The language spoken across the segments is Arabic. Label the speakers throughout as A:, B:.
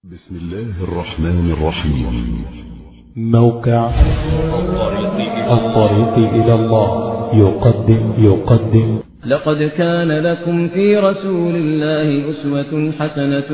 A: بسم الله الرحمن الرحيم.
B: موقع الطريق إلى الله يقدم
C: لقد كان لكم في رسول الله أسوة حسنة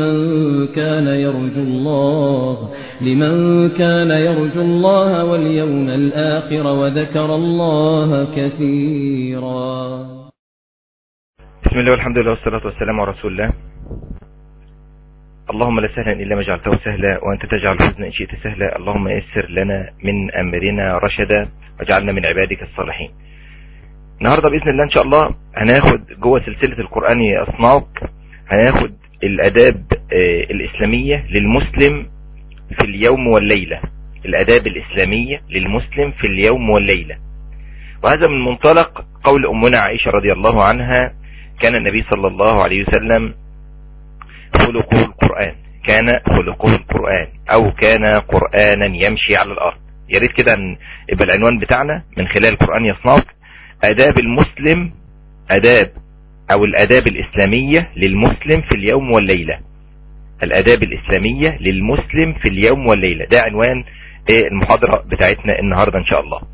C: لمن كان يرجو الله واليوم الآخر وذكر الله كثيرا.
D: بسم الله والحمد لله والصلاة والسلام على رسول الله. اللهم لا سهلا إلا ما جعلته سهلا وأنت تجعل الحزن إن شئت سهلا. اللهم يسر لنا من أمرنا رشدا واجعلنا من عبادك الصالحين. النهاردة بإذن الله إن شاء الله هناخد جوه سلسلة القرآن أصناف، هناخد الأداب الإسلامية للمسلم في اليوم والليلة. الأداب الإسلامية للمسلم في اليوم والليلة، وهذا من منطلق قول أمنا عائشة رضي الله عنها: كان النبي صلى الله عليه وسلم خلقه القرآن، كان خلقه القرآن، أو كان قرآنا يمشي على الأرض. يا ريت كده يبقى العنوان بتاعنا من خلال القرآن يصنعك آداب المسلم، آداب أو الآداب الإسلامية للمسلم في اليوم والليلة. الآداب الإسلامية للمسلم في اليوم والليلة، ده عنوان المحاضرة بتاعتنا النهاردة إن شاء الله.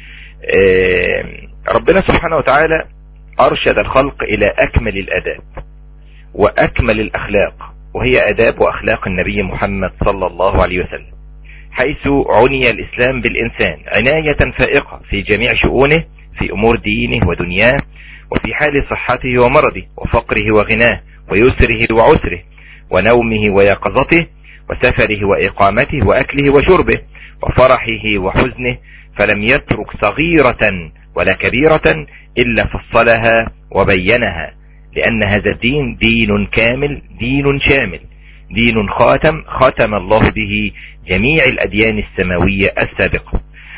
D: ربنا سبحانه وتعالى أرشد الخلق إلى أكمل الآداب وأكمل الأخلاق، وهي آداب وأخلاق النبي محمد صلى الله عليه وسلم، حيث عني الإسلام بالإنسان عناية فائقة في جميع شؤونه، في أمور دينه ودنياه، وفي حال صحته ومرضه، وفقره وغناه، ويسره وعسره، ونومه ويقظته، وسفره وإقامته، وأكله وشربه، وفرحه وحزنه، فلم يترك صغيرة ولا كبيرة إلا فصلها وبينها، لأن هذا الدين دين كامل، دين شامل، دين ختم الله به جميع الأديان السماوية السابقة.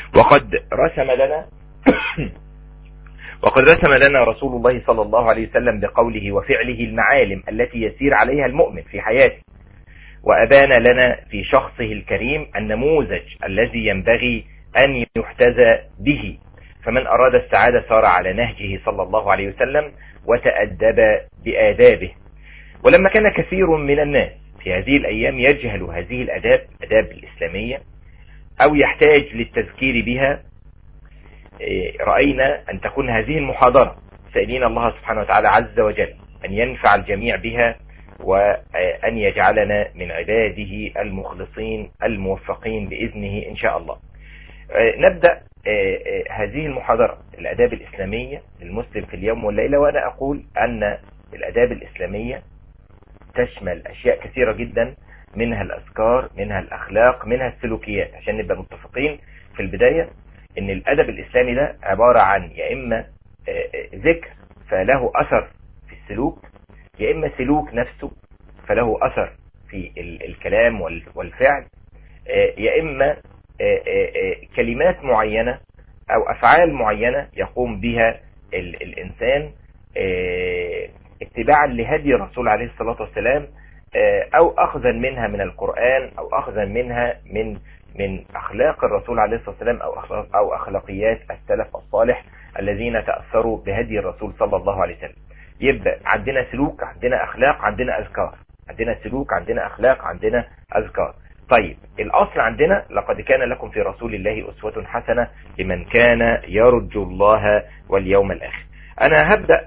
D: وقد رسم لنا رسول الله صلى الله عليه وسلم بقوله وفعله المعالم التي يسير عليها المؤمن في حياته، وأبان لنا في شخصه الكريم النموذج الذي ينبغي أن يحتذى به، فمن أراد السعادة سار على نهجه صلى الله عليه وسلم وتأدب بآدابه. ولما كان كثير من الناس في هذه الأيام يجهل هذه الآداب الإسلامية أو يحتاج للتذكير بها، رأينا أن تكون هذه المحاضرة سائلين الله سبحانه وتعالى عز وجل أن ينفع الجميع بها، وأن يجعلنا من عباده المخلصين الموفقين بإذنه إن شاء الله. نبدأ هذه المحاضرة الآداب الإسلامية للمسلم في اليوم والليلة، وأنا أقول أن الآداب الإسلامية تشمل أشياء كثيرة جدا، منها الأذكار، منها الأخلاق، منها السلوكيات، عشان نبقى متفقين في البداية أن الأدب الإسلامي ده عبارة عن يا إما ذكر فله أثر في السلوك، يا إما سلوك نفسه فله أثر في الكلام والفعل، يا إما كلمات معينة أو أفعال معينة يقوم بها الإنسان اتباعا لهدي الرسول عليه الصلاة والسلام، أو أخذا منها من القرآن، أو أخذا منها من أخلاق الرسول عليه الصلاة والسلام، أو أخلاقيات السلف الصالح الذين تأثروا بهدي الرسول صلى الله عليه وسلم. يبقى عندنا سلوك، عندنا أخلاق، عندنا أذكار، عندنا سلوك، عندنا أخلاق، عندنا أذكار. طيب الأصل عندنا لقد كان لكم في رسول الله أسوة حسنة لمن كان يرجو الله واليوم الآخر. أنا هبدأ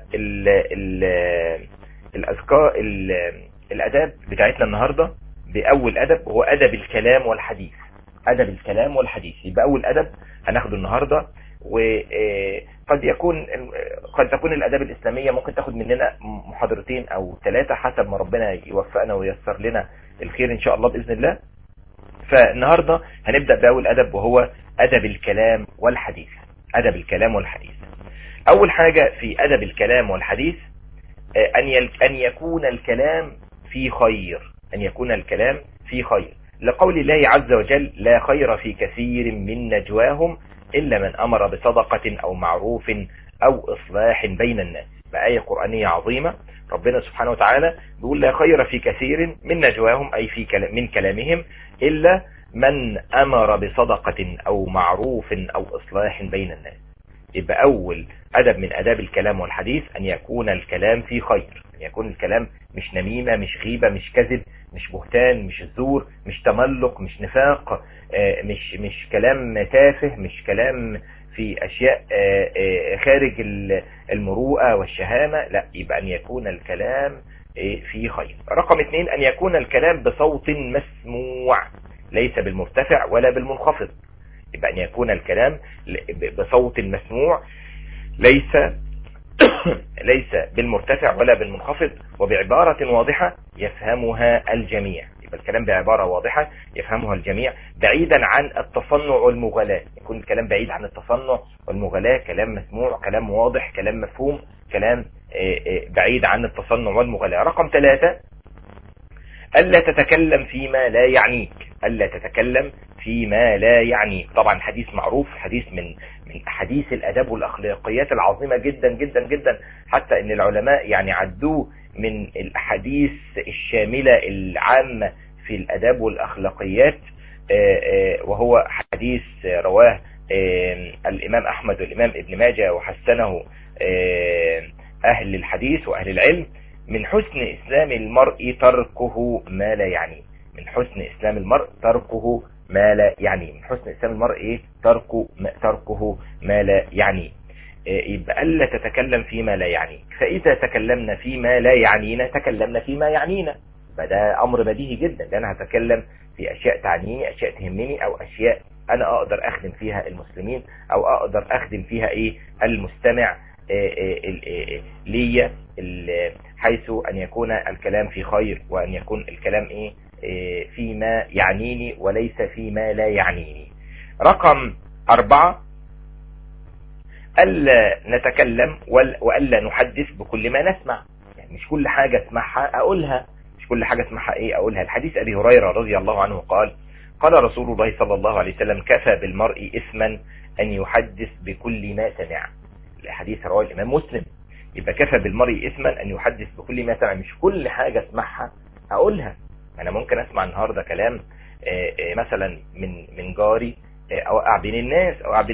D: الأذكار الأداب بتاعتنا النهاردة بأول أدب، وهو أدب الكلام والحديث. أدب الكلام والحديث يبقى أول أدب هناخده النهاردة. وقد تكون الأداب الإسلامية ممكن تاخد مننا محاضرتين أو 3 حسب ما ربنا يوفقنا وييسر لنا الخير إن شاء الله بإذن الله. فالنهاردة هنبدأ بأول أدب، وهو أدب الكلام والحديث. أدب الكلام والحديث، أول حاجة في أدب الكلام والحديث أن يكون الكلام في خير، أن يكون الكلام في خير، لقول الله عز وجل لا خير في كثير من نجواهم إلا من أمر بصدقة أو معروف أو إصلاح بين الناس. بآية قرآنية عظيمة ربنا سبحانه وتعالى بيقول لا خير في كثير من نجواهم، أي من كلامهم، إلا من أمر بصدقة أو معروف أو إصلاح بين الناس. يبقى أول أدب من أداب الكلام والحديث أن يكون الكلام في خير، أن يكون الكلام مش نميمة، مش غيبة، مش كذب، مش بهتان، مش زور، مش تملق، مش نفاق، مش كلام تافه، مش كلام في أشياء خارج المروءة والشهامة. لا، يبقى أن يكون الكلام في خير. رقم 2 أن يكون الكلام بصوت مسموع ليس بالمرتفع ولا بالمنخفض. يبقى أن يكون الكلام بصوت مسموع ليس بالمرتفع ولا بالمنخفض، وبعبارة واضحة يفهمها الجميع. يبقى الكلام بعبارة واضحة يفهمها الجميع، بعيدا عن التصنع والمغالاة. يكون الكلام بعيد عن التصنع والمغالاة، كلام مسموع، كلام واضح، كلام مفهوم، كلام بعيد عن التصنع والمغالاة. رقم 3 ألا تتكلم فيما لا يعنيك. ألا تتكلم فيما لا يعنيك. طبعا حديث معروف، حديث من أحاديث الأداب والأخلاقيات العظيمة جدا جدا جدا، حتى أن العلماء يعني عدوه من الأحاديث الشاملة العامة في الأداب والأخلاقيات، وهو حديث رواه الإمام أحمد والإمام ابن ماجه وحسنه أهل الحديث وأهل العلم: من حسن إسلام المرء تركه ما لا يعنيه. من حسن إسلام المرء تركه ما لا يعنيه. من حسن إسلام المرء تركه ما لا يعنيه. يبقى ألا تتكلم فيما لا يعنيك. فإذا تكلمنا فيما لا يعنينا تكلمنا فيما يعنينا. فده أمر بديهي جدا، لأن أنا هتكلم في أشياء تعنيني، أشياء تهمني، أو أشياء أنا أقدر أخدم فيها المسلمين، أو أقدر أخدم فيها المستمع لي، حيث أن يكون الكلام في خير، وأن يكون الكلام فيما يعنيني وليس فيما لا يعنيني. رقم 4 ألا نتكلم وألا نحدث بكل ما نسمع. يعني مش كل حاجة اسمعها أقولها، مش كل حاجة اسمعها أقولها. الحديث أبي هريرة رضي الله عنه قال رسول الله صلى الله عليه وسلم: كفى بالمرء إثما أن يحدث بكل ما سمع. الحديث رواه الإمام مسلم. يبقى كفى بالمرء إثما أن يحدث بكل ما سمع. مش كل حاجة اسمعها أقولها. أنا ممكن أسمع النهاردة كلام مثلا من جاري، أوقع بين الناس،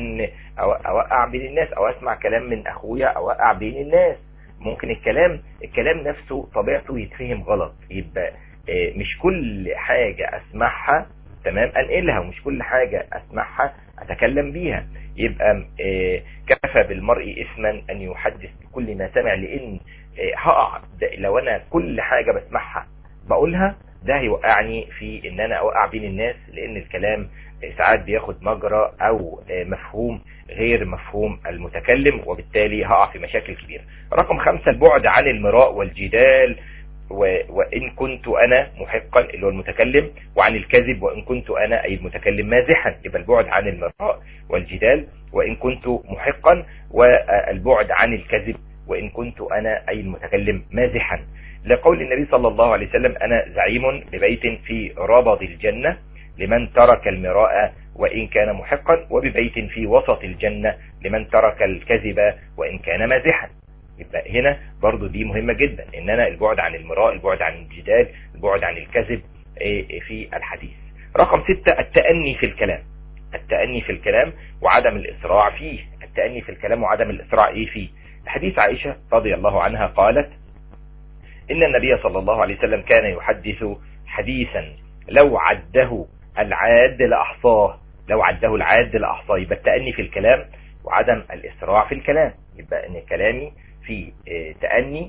D: أوقع بين الناس، أو أسمع كلام من أخويا أوقع بين الناس. ممكن الكلام نفسه طبيعته يتفهم غلط. يبقى مش كل حاجة أسمعها تمام أنقلها، ومش كل حاجة أسمعها أتكلم بيها. يبقى كفى بالمرء إثما أن يحدث بكل ما سمع، لأن هقع لو أنا كل حاجة بسمعها بقولها، ده هيوقعني في ان انا اوقع بين الناس، لان الكلام ساعات بياخد مجرى او مفهوم غير مفهوم المتكلم، وبالتالي هقع في مشاكل كبيرة. رقم 5 البعد عن المراء والجدال، وان كنت انا محقا اللي هو المتكلم، وعن الكذب وان كنت انا اي المتكلم مازحا. يبقى البعد عن المراء والجدال وان كنت محقا، والبعد عن الكذب وان كنت انا اي المتكلم مازحا. لقول النبي صلى الله عليه وسلم: أنا زعيم ببيت في ربض الجنة لمن ترك المراء وإن كان محقا، وببيت في وسط الجنة لمن ترك الكذب وإن كان مازحا. يبقى هنا برضو دي مهمة جدا، إن أنا البعد عن المراء، البعد عن الجدال، البعد عن الكذب في الحديث. رقم 6 التأني في الكلام. التأني في الكلام وعدم الإسراع فيه. التأني في الكلام وعدم الإسراع فيه. حديث عائشة رضي الله عنها قالت: إن النبي صلى الله عليه وسلم كان يحدث حديثا لو عده العاد لأحصاه. لو عده العاد لأحصاه. يبقى التأني في الكلام وعدم الإسراع في الكلام. يبقى إن كلامي في تأني،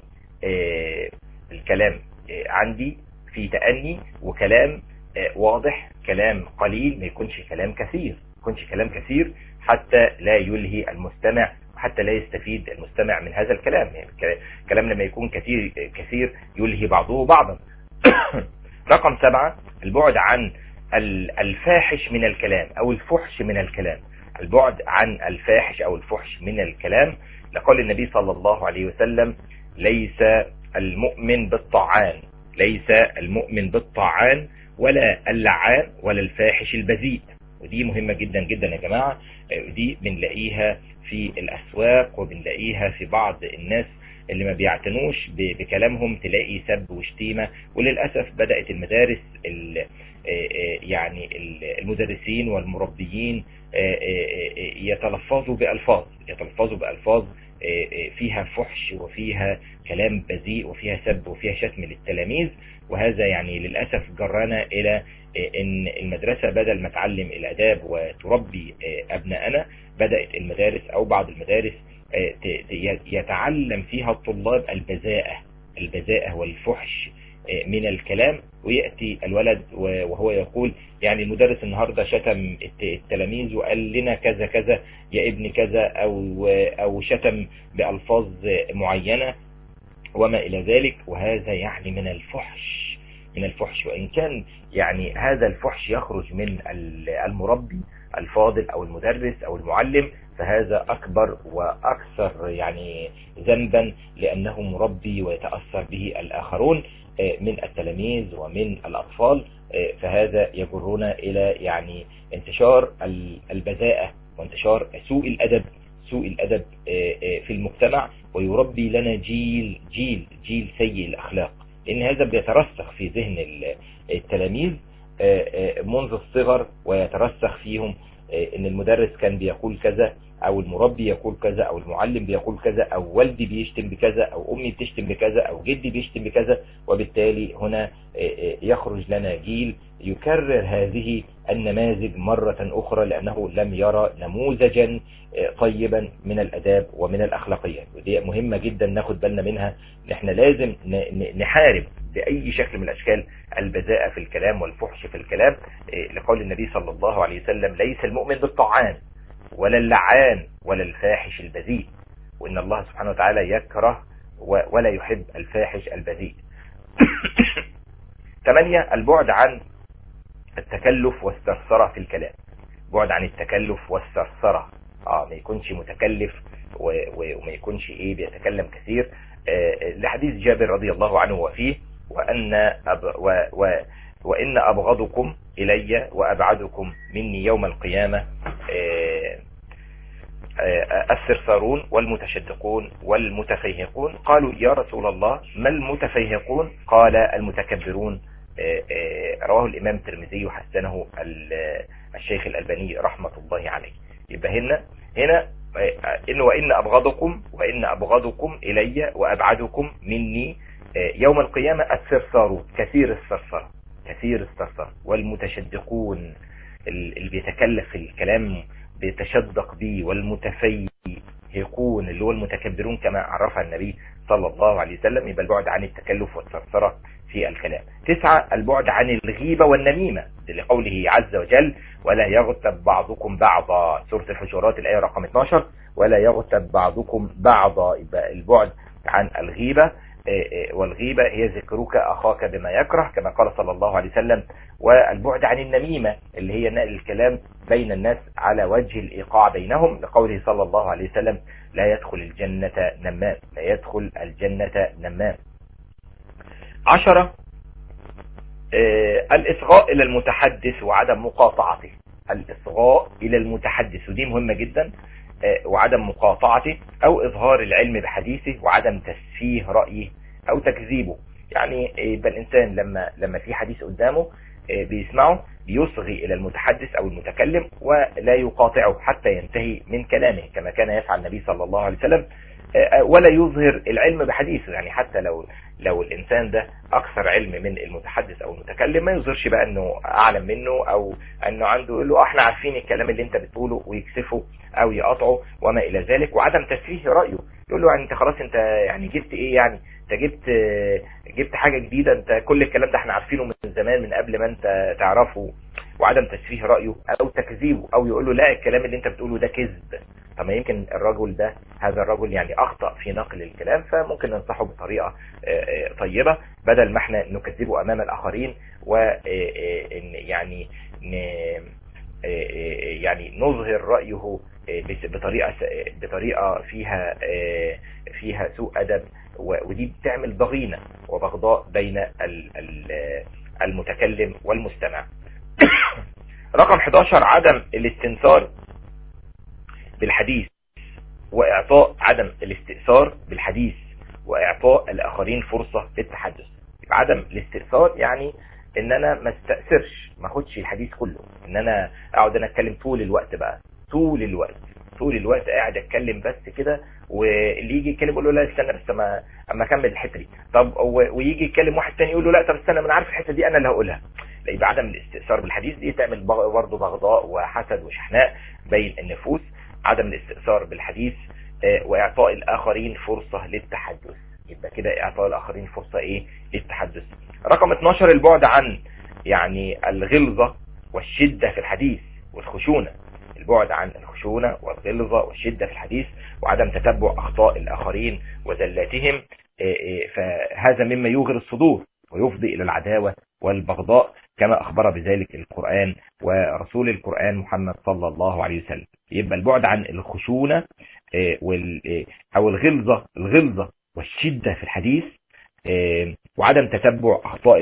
D: الكلام عندي في تأني، وكلام واضح، كلام قليل، ما يكونش كلام كثير، ما يكونش كلام كثير حتى لا يلهي المستمع، حتى لا يستفيد المستمع من هذا الكلام. يعني الكلام لما يكون كثير يلهي بعضه بعضا. رقم 7 البعد عن الفاحش من الكلام أو الفحش من الكلام. البعد عن الفاحش أو الفحش من الكلام، لقول النبي صلى الله عليه وسلم: ليس المؤمن بالطعان، ليس المؤمن بالطعان ولا اللعان ولا الفاحش البذيء. ودي مهمة جدا جدا يا جماعة. ودي بنلاقيها في الأسواق، وبنلاقيها في بعض الناس اللي ما بيعتنوش بكلامهم، تلاقي سب وشتيمة. وللأسف بدأت المدارس يعني المدرسين والمربيين يتلفظوا بألفاظ فيها فحش وفيها كلام بذيء وفيها سب وفيها شتم للتلاميذ. وهذا يعني للأسف جرنا إلى إن المدرسة بدل ما تعلم الآداب وتربي أبنائنا، بدأت المدارس أو بعض المدارس يتعلم فيها الطلاب البذاءة والفحش من الكلام، ويأتي الولد وهو يقول يعني المدرس النهاردة شتم التلاميذ وقال لنا كذا كذا يا ابن كذا، أو شتم بألفاظ معينة وما إلى ذلك. وهذا يعني من الفحش، وإن كان يعني هذا الفحش يخرج من المربي الفاضل أو المدرس أو المعلم، فهذا أكبر وأكثر يعني ذنبا، لأنه مربي ويتأثر به الآخرون من التلاميذ ومن الأطفال. فهذا يجرنا إلى يعني انتشار البذاءة وانتشار سوء الأدب في المجتمع، ويربي لنا جيل سيء الأخلاق، لأن هذا بيترسخ في ذهن التلاميذ منذ الصغر، ويترسخ فيهم ان المدرس كان بيقول كذا، او المربي يقول كذا، او المعلم بيقول كذا، او والدي بيشتم بكذا، او امي بتشتم بكذا، او جدي بيشتم بكذا. وبالتالي هنا يخرج لنا جيل يكرر هذه النماذج مرة اخرى، لانه لم يرى نموذجا طيبا من الاداب ومن الاخلاقيات. ودي مهمة جدا ناخد بالنا منها، نحن لازم نحارب بأي شكل من الأشكال البذاءة في الكلام والفحش في الكلام، لقول النبي صلى الله عليه وسلم: ليس المؤمن بالطعان ولا اللعان ولا الفاحش البذيء، وإن الله سبحانه وتعالى يكره ولا يحب الفاحش البذيء. 8 البعد عن التكلف والثرثرة في الكلام. بعد عن التكلف والثرثرة، ما يكونش متكلف وما يكونش بيتكلم كثير، لحديث جابر رضي الله عنه وفيه: وإن أبغضكم إلي وأبعدكم مني يوم القيامة الثرثارون والمتشدقون والمتفيهقون. قالوا: يا رسول الله ما المتفيهقون؟ قال: المتكبرون. رواه الإمام الترمذي وحسنه الشيخ الألباني رحمة الله عليه. يبقى هنا وإن أبغضكم إلي وأبعدكم مني يوم القيامة الثرثارون، كثير الثرثرة، والمتشدقون اللي بيتكلف في الكلام بيتشدق به، والمتفيهقون اللي هو المتكبرون كما عرفها النبي صلى الله عليه وسلم. يبقى البعد عن التكلف والثرثرة في الكلام. 9 البعد عن الغيبة والنميمة، لقوله عز وجل: ولا يغتب بعضكم بعضا، سورة الحجرات الآية رقم 12: ولا يغتب بعضكم بعضا. يبقى البعد عن الغيبة، والغيبة هي ذكرك أخاك بما يكره كما قال صلى الله عليه وسلم. والبعد عن النميمة اللي هي نقل الكلام بين الناس على وجه الإيقاع بينهم، لقوله صلى الله عليه وسلم: لا يدخل الجنة نمام. 10 الإصغاء إلى المتحدث وعدم مقاطعته. الإصغاء إلى المتحدث، ودي مهمة جدا، وعدم مقاطعته، أو إظهار العلم بحديثه وعدم تسفيه رأيه أو تكذيبه. يعني يبقى الإنسان لما في حديث قدامه بيسمعه بيصغي إلى المتحدث أو المتكلم ولا يقاطعه حتى ينتهي من كلامه كما كان يفعل النبي صلى الله عليه وسلم، ولا يظهر العلم بحديثه. يعني حتى لو الإنسان ده أكثر علم من المتحدث أو المتكلم، ما يظهرش بقى أنه أعلم منه، أو أنه عنده يقول له احنا عارفين الكلام اللي انت بتقوله، ويكسفه أو يقاطعه وما إلى ذلك. وعدم تسفيه رأيه، يقول له يعني انت خلاص، انت يعني جبت ايه؟ يعني انت جبت حاجة جديدة؟ انت كل الكلام ده احنا عارفينه من زمان، من قبل ما انت تعرفه. وعدم تسفيه رأيه أو تكذيبه، أو يقول له لا الكلام اللي انت بتقوله ده كذب. طب ما يمكن هذا الرجل يعني أخطأ في نقل الكلام، فممكن ننصحه بطريقة طيبة بدل ما احنا نكذبه أمام الآخرين، يعني نظهر رأيه بطريقة فيها سوء أدب، ودي بتعمل ضغينة وبغضاء بين المتكلم والمستمع. رقم 11 عدم الاستنثار بالحديث وإعطاء عدم الاستئثار بالحديث وإعطاء الآخرين فرصة للتحدث. عدم الاستئثار يعني ان انا ما استأثرش، ما اخدش الحديث كله، ان انا اقعد اتكلم طول الوقت طول الوقت قاعد اتكلم بس كده، واللي يجي يتكلم يقول له لا استنى بس اما اكمل الحته دي، طب ويجي يتكلم واحد تاني يقول له لا طب استنى ما انا عارف الحته دي انا اللي هقولها. يبقى عدم الاستئثار بالحديث دي تعمل برضه بغضاء وحسد وشحناء بين النفوس. عدم الاستئثار بالحديث واعطاء الاخرين فرصه للتحدث، يبقى كده اعطاء الاخرين فرصه ايه للتحدث. رقم 12 البعد عن يعني الغلظه والشده في الحديث والخشونه، البعد عن الخشونه والغلظه والشده في الحديث، وعدم تتبع اخطاء الاخرين وزلاتهم، فهذا مما يوغر الصدور ويفضي الى العداوه والبغضاء كما اخبر بذلك القرآن ورسول القرآن محمد صلى الله عليه وسلم. يبقى البعد عن الخشونة او الغلظة والشدة في الحديث، وعدم تتبع اخطاء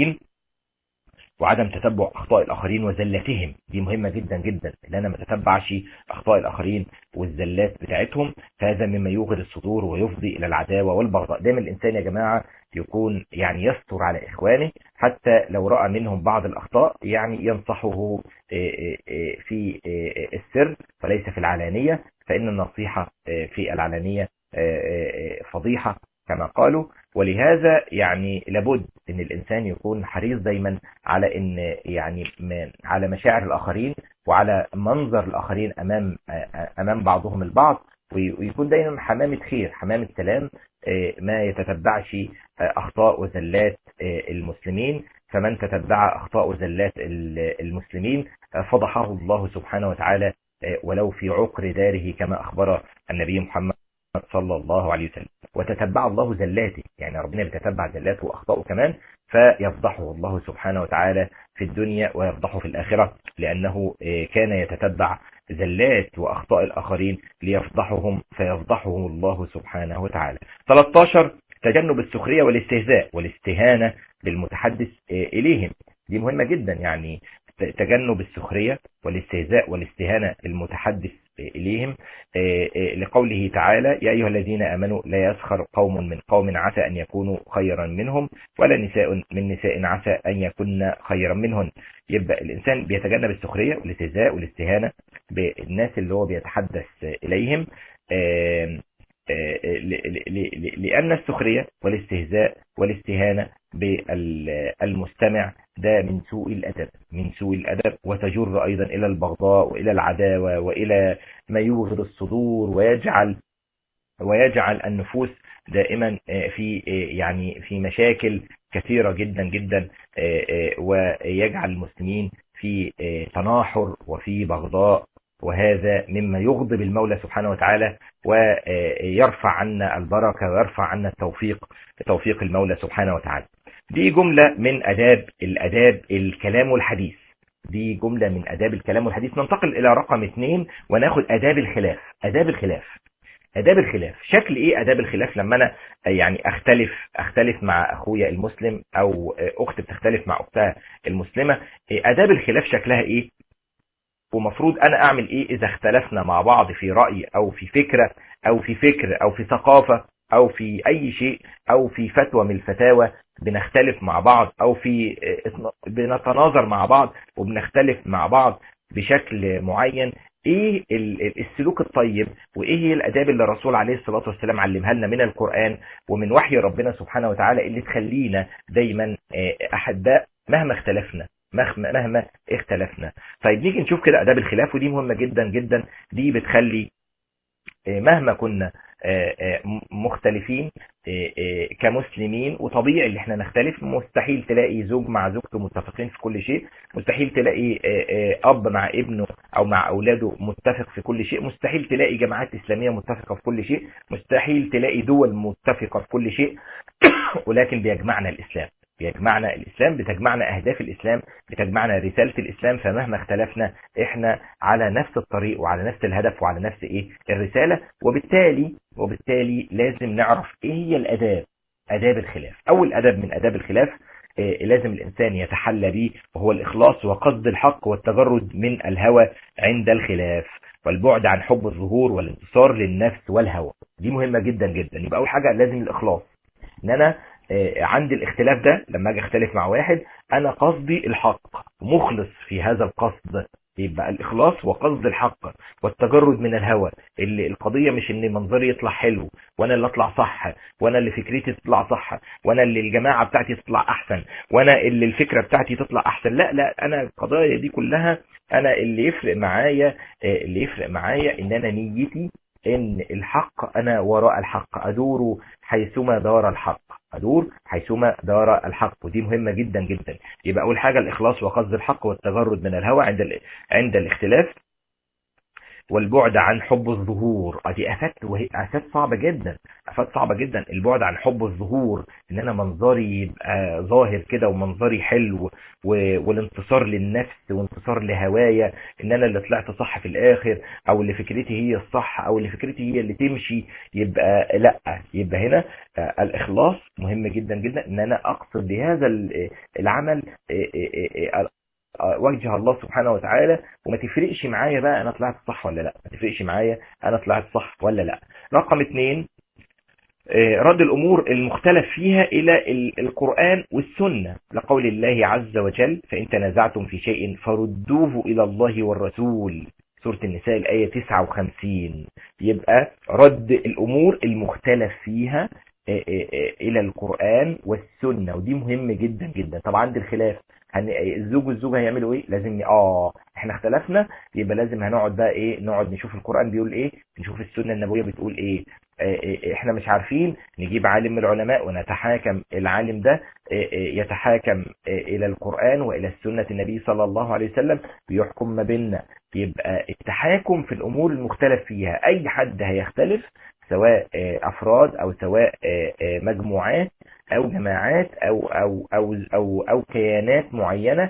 D: الاخرين وزلاتهم، دي مهمة جدا جدا، ان انا ما اتتبعش اخطاء الاخرين والزلات بتاعتهم، فهذا مما يوغر الصدور ويفضي الى العداوة والبغضاء. دايما الانسان يا جماعة يكون يعني يستر على اخوانه، حتى لو رأى منهم بعض الاخطاء يعني ينصحه في السر وليس في العلانية، فان النصيحة في العلانية فضيحة كما قالوا. ولهذا يعني لابد ان الانسان يكون حريص دايما على ان يعني على مشاعر الاخرين وعلى منظر الاخرين امام بعضهم البعض، ويكون دايما حمامة خير حمامة سلام، ما يتتبعش اخطاء وزلات المسلمين، فمن تتبع اخطاء وزلات المسلمين فضحه الله سبحانه وتعالى ولو في عقر داره كما اخبر النبي محمد صلى الله عليه وسلم. وتتبع الله زلاته، يعني ربنا بيتتبع زلاته واخطائه كمان، فيفضحه الله سبحانه وتعالى في الدنيا ويفضحه في الآخرة، لأنه كان يتتبع زلات وأخطاء الآخرين ليفضحهم فيفضحهم الله سبحانه وتعالى. 13 تجنب السخرية والاستهزاء والاستهانة بالمتحدث إليهم، دي مهمة جدا، يعني تجنب السخرية والاستهزاء والاستهانة المتحدث إليهم، لقوله تعالى يا أيها الذين آمنوا لا يسخر قوم من قوم عسى أن يكونوا خيرا منهم ولا نساء من نساء عسى أن يكون خيرا منهن. يبقى الإنسان بيتجنب السخرية والاستهزاء والاستهانة بالناس اللي هو بيتحدث إليهم، لأن السخرية والاستهزاء والاستهانة بالمستمع ده من سوء الأدب وتجر أيضا إلى البغضاء وإلى العداوة وإلى ما يوغر الصدور، ويجعل النفوس دائما في مشاكل كثيرة جدا جدا، ويجعل المسلمين في تناحر وفي بغضاء، وهذا مما يغضب المولى سبحانه وتعالى ويرفع عنا البركة ويرفع عنا توفيق المولى سبحانه وتعالى. دي جملة من الآداب الكلام والحديث، دي جملة من آداب الكلام والحديث. ننتقل إلى رقم 2 وناخد آداب الخلاف. آداب الخلاف شكل إيه؟ آداب الخلاف لما أنا يعني أختلف مع أخويا المسلم أو أخت بتختلف مع أختها المسلمة، آداب الخلاف شكلها إيه؟ ومفروض أنا أعمل إيه إذا اختلفنا مع بعض في رأي أو في فكرة أو في فكر أو في ثقافة أو في أي شيء أو في فتوى من الفتاوى بنختلف مع بعض، أو في بنتناظر مع بعض وبنختلف مع بعض بشكل معين. ايه السلوك الطيب وايه هي الاداب اللي الرسول عليه الصلاة والسلام علمها لنا من القرآن ومن وحي ربنا سبحانه وتعالى اللي تخلينا دايما احباء مهما اختلفنا. طيب نيجي نشوف كده اداب الخلاف، ودي مهمة جدا جدا، دي بتخلي مهما كنا مختلفين كمسلمين، وطبيعي اللي احنا نختلف، مستحيل تلاقي زوج مع زوجته متفقين في كل شيء، مستحيل تلاقي اب مع ابنه او مع اولاده متفق في كل شيء، مستحيل تلاقي جماعات اسلامية متفقة في كل شيء، مستحيل تلاقي دول متفقة في كل شيء، ولكن بيجمعنا الاسلام، بتجمعنا اهداف الاسلام، بتجمعنا رسالة الاسلام. فمهما اختلفنا احنا على نفس الطريق وعلى نفس الهدف وعلى نفس الرسالة، وبالتالي لازم نعرف ايه هي اداب الخلاف. اول ادب من اداب الخلاف لازم الانسان يتحلى به، وهو الاخلاص وقصد الحق والتجرد من الهوى عند الخلاف، والبعد عن حب الظهور والانتصار للنفس والهوى. دي مهمة جدا جدا. يبقى اول حاجة لازم الاخلاص، ان انا عندي الاختلاف ده لما اجي اختلف مع واحد انا قصدي الحق، مخلص في هذا القصد، يبقى الإخلاص وقصد الحق والتجرد من الهوى. اللي القضية مش ان منظري يطلع حلو وانا اللي اطلع صح، وانا اللي فكرتي تطلع صح، وانا اللي الجماعة بتاعتي تطلع احسن، وانا اللي الفكرة بتاعتي تطلع احسن. لا لا، انا القضايا دي كلها انا اللي يفرق معايا ان انا نيتي ان الحق، انا وراء الحق، ادور حيثما دار الحق، ودي مهمة جدا جدا. يبقى اول حاجة الاخلاص وقصد الحق والتجرد من الهوى عند الاختلاف، والبعد عن حب الظهور. دي آفات صعبة جدا، البعد عن حب الظهور، ان انا منظري يبقى ظاهر كده ومنظري حلو، والانتصار للنفس وانتصار لهوايا، ان انا اللي طلعت صح في الاخر، او اللي فكرتي هي الصح، او اللي فكرتي هي اللي تمشي. يبقى لا، يبقى هنا الاخلاص مهم جدا جدا، ان انا اقصد بهذا العمل وجه الله سبحانه وتعالى، وما تفرقش معايا بقى انا طلعت صح ولا لا. رقم 2، رد الامور المختلف فيها الى القرآن والسنة، لقول الله عز وجل: فإن تنازعتم في شيء فردوه الى الله والرسول، سورة النساء الآية 59. يبقى رد الامور المختلف فيها الى القرآن والسنة، ودي مهم جدا جدا. طبعا عند الخلاف الزوج والزوجة هيعملوا ايه؟ لازم احنا اختلفنا، يبقى لازم هنقعد بقى نقعد نشوف القرآن بيقول ايه، نشوف السنة النبوية بتقول ايه. احنا مش عارفين، نجيب عالم من العلماء ونتحاكم، العالم ده يتحاكم الى القرآن والى السنة النبي صلى الله عليه وسلم، بيحكم ما بيننا. يبقى التحاكم في الامور المختلف فيها، اي حد هيختلف، سواء افراد او سواء مجموعات او جماعات او كيانات معينة،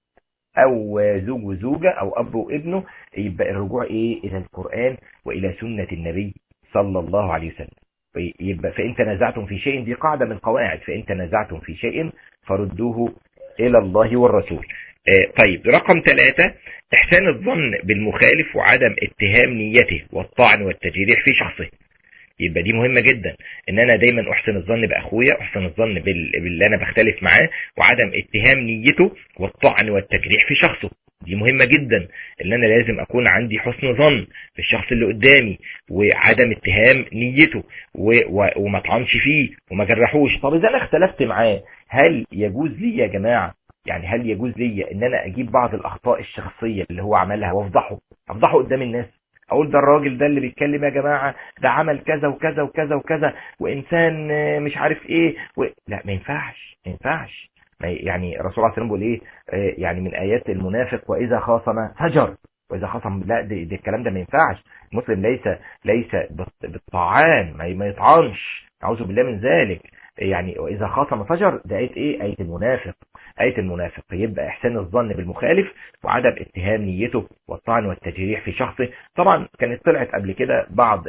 D: او زوج وزوجة او اب وابنه، يبقى الرجوع الى القرآن والى سنة النبي صلى الله عليه وسلم. يبقى فإن تنازعتم في شيء، دي قاعدة من قواعد، فإن تنازعتم في شيء فردوه الى الله والرسول. طيب، رقم 3، احسان الظن بالمخالف وعدم اتهام نيته والطعن والتجريح في شخصه. يبقى دي مهمة جدا، ان انا دايما احسن الظن باخويا، احسن الظن باللي انا بختلف معاه، وعدم اتهام نيته والطعن والتجريح في شخصه. دي مهمة جدا، ان انا لازم اكون عندي حسن ظن في الشخص اللي قدامي، وعدم اتهام نيته، وما طعنش فيه وما جرحوش. طب اذا انا اختلفت معاه، هل يجوز لي يا جماعة، هل يجوز لي ان انا اجيب بعض الاخطاء الشخصية اللي هو عملها وافضحه قدام الناس، اقول ده الراجل ده اللي بيتكلم يا جماعة ده عمل كذا وكذا وكذا وكذا، وانسان مش عارف ايه لا، ما ينفعش. يعني الرسول عليه الصلاة والسلام بيقول ايه؟ يعني من ايات المنافق: واذا خاصم فجر. لا، ده الكلام ده ما ينفعش. المسلم ليس بالطعان، ما يطعنش، اعوذ بالله من ذلك. يعني واذا خاصم فجر، ده آية المنافق. يبقى احسان الظن بالمخالف وعدم اتهام نيته والطعن والتجريح في شخصه. طبعا كانت طلعت قبل كده بعض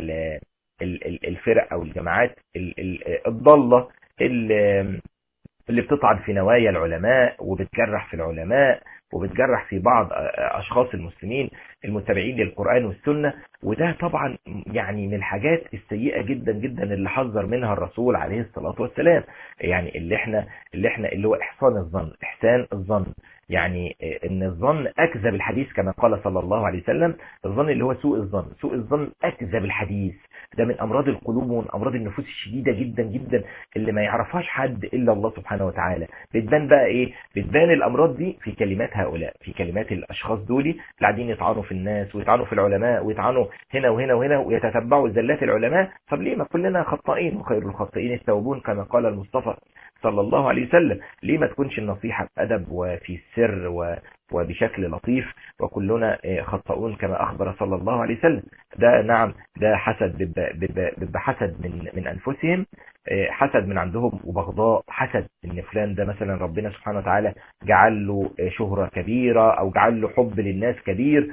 D: الفرق او الجماعات الضالة اللي بتطعن في نوايا العلماء، وبتجرح في العلماء، وبتجرح في بعض أشخاص المسلمين المتبعين للقرآن والسنة. وده طبعا يعني من الحاجات السيئة جدا جدا اللي حذر منها الرسول عليه الصلاة والسلام. يعني اللي هو إحسان الظن، يعني ان الظن اكذب الحديث، كما قال صلى الله عليه وسلم: الظن اللي هو سوء الظن اكذب الحديث. ده من امراض القلوب ومن امراض النفوس الشديدة جدا جدا، اللي ما يعرفهاش حد الا الله سبحانه وتعالى. بتبان بقى ايه؟ بتبان الامراض دي في كلمات هؤلاء، في كلمات الاشخاص دول اللي قاعدين يطعنوا في الناس ويطعنوا في العلماء ويطعنوا هنا وهنا وهنا، ويتتبعوا زلات العلماء. طب ليه؟ ما كلنا خطائين، وخير الخطائين التوابون، كما قال المصطفى صلى الله عليه وسلم. ليه ما تكونش النصيحة بأدب وفي السر وبشكل لطيف؟ وكلنا خطاؤون كما أخبر صلى الله عليه وسلم. ده نعم، ده حسد، بيبقى حسد من أنفسهم، حسد من عندهم، وبغضاء، حسد ان فلان ده مثلا ربنا سبحانه وتعالى جعل له شهرة كبيرة، او جعل له حب للناس كبير،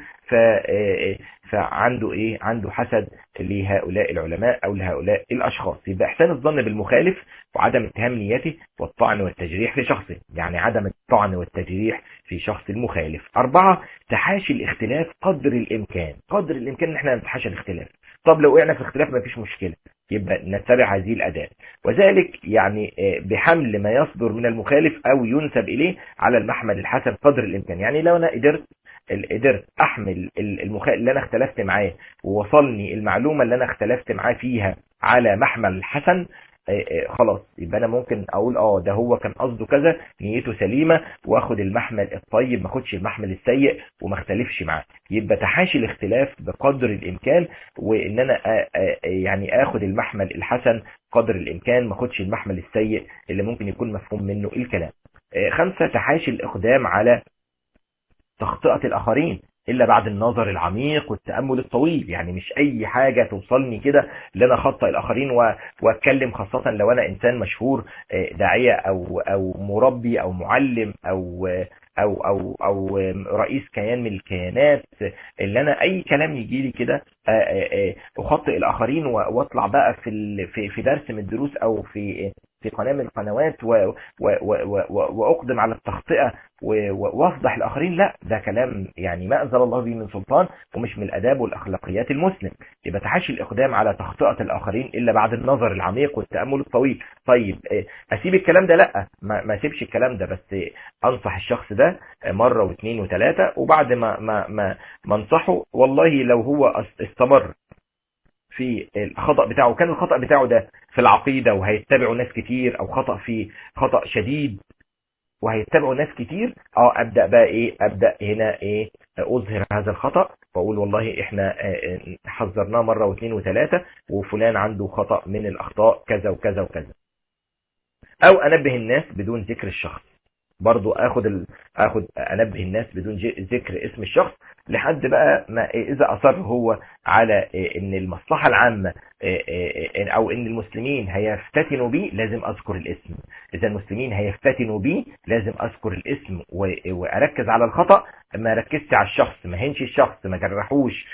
D: فعنده عنده حسد لهؤلاء العلماء او لهؤلاء الاشخاص. يبقى احسان الظن بالمخالف وعدم اتهام نيته والطعن والتجريح في شخصه، يعني عدم الطعن والتجريح في شخص المخالف. 4، تحاشي الاختلاف قدر الامكان ان احنا نتحاشى الاختلاف. طب لو وقعنا في الاختلاف ما فيش مشكلة، يبقى نتبع هذه الأداة، وذلك يعني بحمل ما يصدر من المخالف أو ينسب إليه على المحمل الحسن قدر الإمكان. يعني لو أنا قدرت قدرت احمل اللي انا اختلفت معاه ووصلني المعلومة اللي انا اختلفت معاه فيها على محمل حسن، خلاص يبقى انا ممكن اقول ده هو كان قصده كذا، نيته سليمة، واخد المحمل الطيب ما اخدش المحمل السيء وما اختلفش معاه. يبقى تحاشي الاختلاف بقدر الامكان، وان انا يعني اخد المحمل الحسن قدر الامكان، ما اخدش المحمل السيء اللي ممكن يكون مفهوم منه الكلام. 5 تحاشي الاقدام على تخطئة الاخرين الا بعد النظر العميق والتأمل الطويل. يعني مش اي حاجة توصلني كده ان انا اخطئ الاخرين واتكلم، خاصة لو انا انسان مشهور، داعية او مربي او معلم او رئيس كيان من الكيانات، اللي انا اي كلام يجي لي كده اخطئ الاخرين واطلع بقى في درس من الدروس او في قناة من القنوات واقدم على التخطئة وافضح الاخرين. لا، ده كلام يعني ما انزل الله به من سلطان، ومش من الاداب والاخلاقيات المسلم. يبقى تحاشي الاقدام على تخطئة الاخرين الا بعد النظر العميق والتأمل الطويل. طيب اسيب الكلام ده؟ لا، ما اسيبش الكلام ده، بس انصح الشخص ده مرة واثنين وثلاثة، وبعد ما انصحه والله لو هو استمر في الخطأ بتاعه، كان الخطأ بتاعه ده في العقيدة وهيتبعوا ناس كتير، او خطأ شديد وهيتبعوا ناس كتير، ابدأ بقى ابدأ هنا اظهر هذا الخطأ واقول والله احنا حذرناه مرة واثنين وثلاثة، وفلان عنده خطأ من الاخطاء كذا وكذا وكذا. او انبه الناس بدون ذكر الشخص، برضو انبه الناس بدون ذكر اسم الشخص، لحد بقى ما اذا اصر هو على ان المصلحة العامة او ان المسلمين هيفتتنوا بيه لازم اذكر الاسم. اذا المسلمين هيفتتنوا بيه لازم اذكر الاسم واركز على الخطأ، ما ركزت على الشخص، ما هنش الشخص، ما جرحوش،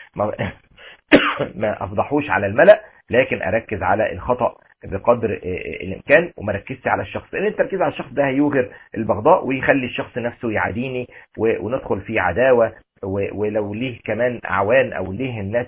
D: ما افضحوش على الملأ، لكن اركز على الخطأ بقدر الامكان وما ركزش على الشخص، لان التركيز على الشخص ده هيوغر البغضاء ويخلي الشخص نفسه يعاديني وندخل في عداوة، ولو ليه كمان اعوان او ليه الناس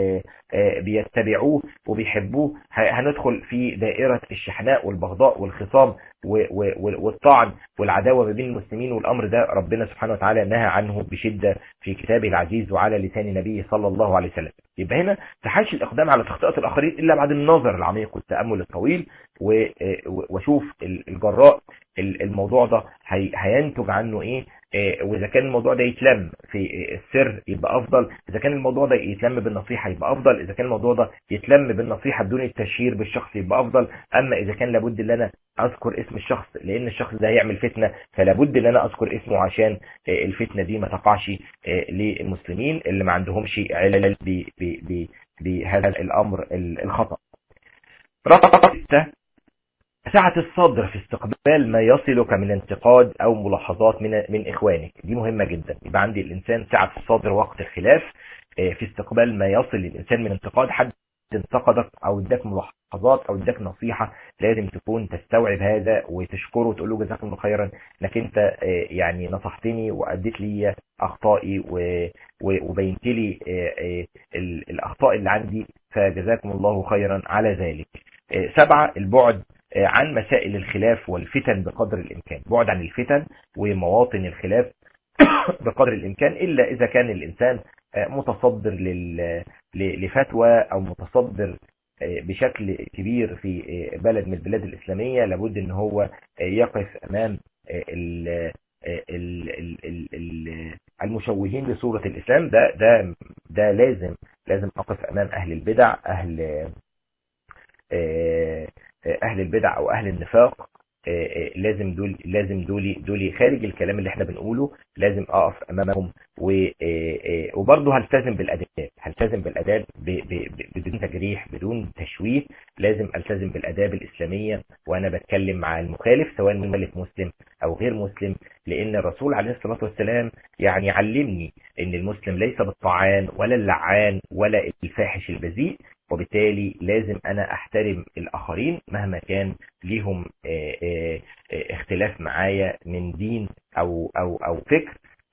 D: بيتبعوه وبيحبوه هندخل في دائرة الشحناء والبغضاء والخصام والطعن والعداوة ما بين المسلمين. والامر ده ربنا سبحانه وتعالى نهى عنه بشدة في كتابه العزيز وعلى لسان نبيه صلى الله عليه وسلم. يبقى هنا تحاشي الاقدام على تخطئة الاخرين الا بعد النظر العميق والتأمل الطويل، وشوف الجراء الموضوع ده هينتج عنه ايه، واذا كان الموضوع ده يتلم في السر يبقى افضل، اذا كان الموضوع ده يتلم بالنصيحة يبقى افضل، اذا كان الموضوع ده يتلم بالنصيحة بدون التشهير بالشخص يبقى افضل. اما اذا كان لابد ان انا اذكر اسم الشخص لان الشخص ده هيعمل فتنة، فلابد ان انا اذكر اسمه عشان الفتنة دي ما تقعش للمسلمين اللي ما عندهمش علل بهذا الامر الخطأ. رقم 6 سعة الصدر في استقبال ما يصلك من انتقاد او ملاحظات من اخوانك. دي مهمة جدا، يبقى عندي الانسان سعة الصدر وقت الخلاف في استقبال ما يصل للانسان من انتقاد. حد انتقدك او اداك ملاحظات او اداك نصيحة، لازم تكون تستوعب هذا وتشكره وتقول له جزاكم الله خيرا انك انت يعني نصحتني واديت لي اخطائي وبينت لي الاخطاء اللي عندي، فجزاكم الله خيرا على ذلك. 7 البعد عن مسائل الخلاف والفتن بقدر الامكان، بعد عن الفتن ومواطن الخلاف بقدر الامكان، الا اذا كان الانسان متصدر لفتوى او متصدر بشكل كبير في بلد من البلاد الاسلامية، لابد ان هو يقف امام المشوهين لصورة الاسلام. ده لازم اقف امام اهل البدع، اهل البدع او اهل النفاق. لازم دول خارج الكلام اللي احنا بنقوله، لازم اقف امامهم وبرضه هلتزم بالاداب بدون تجريح بدون تشويه. لازم التزم بالاداب الاسلامية وانا بتكلم مع المخالف، سواء مخالف مسلم او غير مسلم، لان الرسول عليه الصلاة والسلام يعني علمني ان المسلم ليس بالطعان ولا اللعان ولا الفاحش البذيء، وبالتالي لازم انا احترم الاخرين مهما كان ليهم اختلاف معايا من دين او فكر.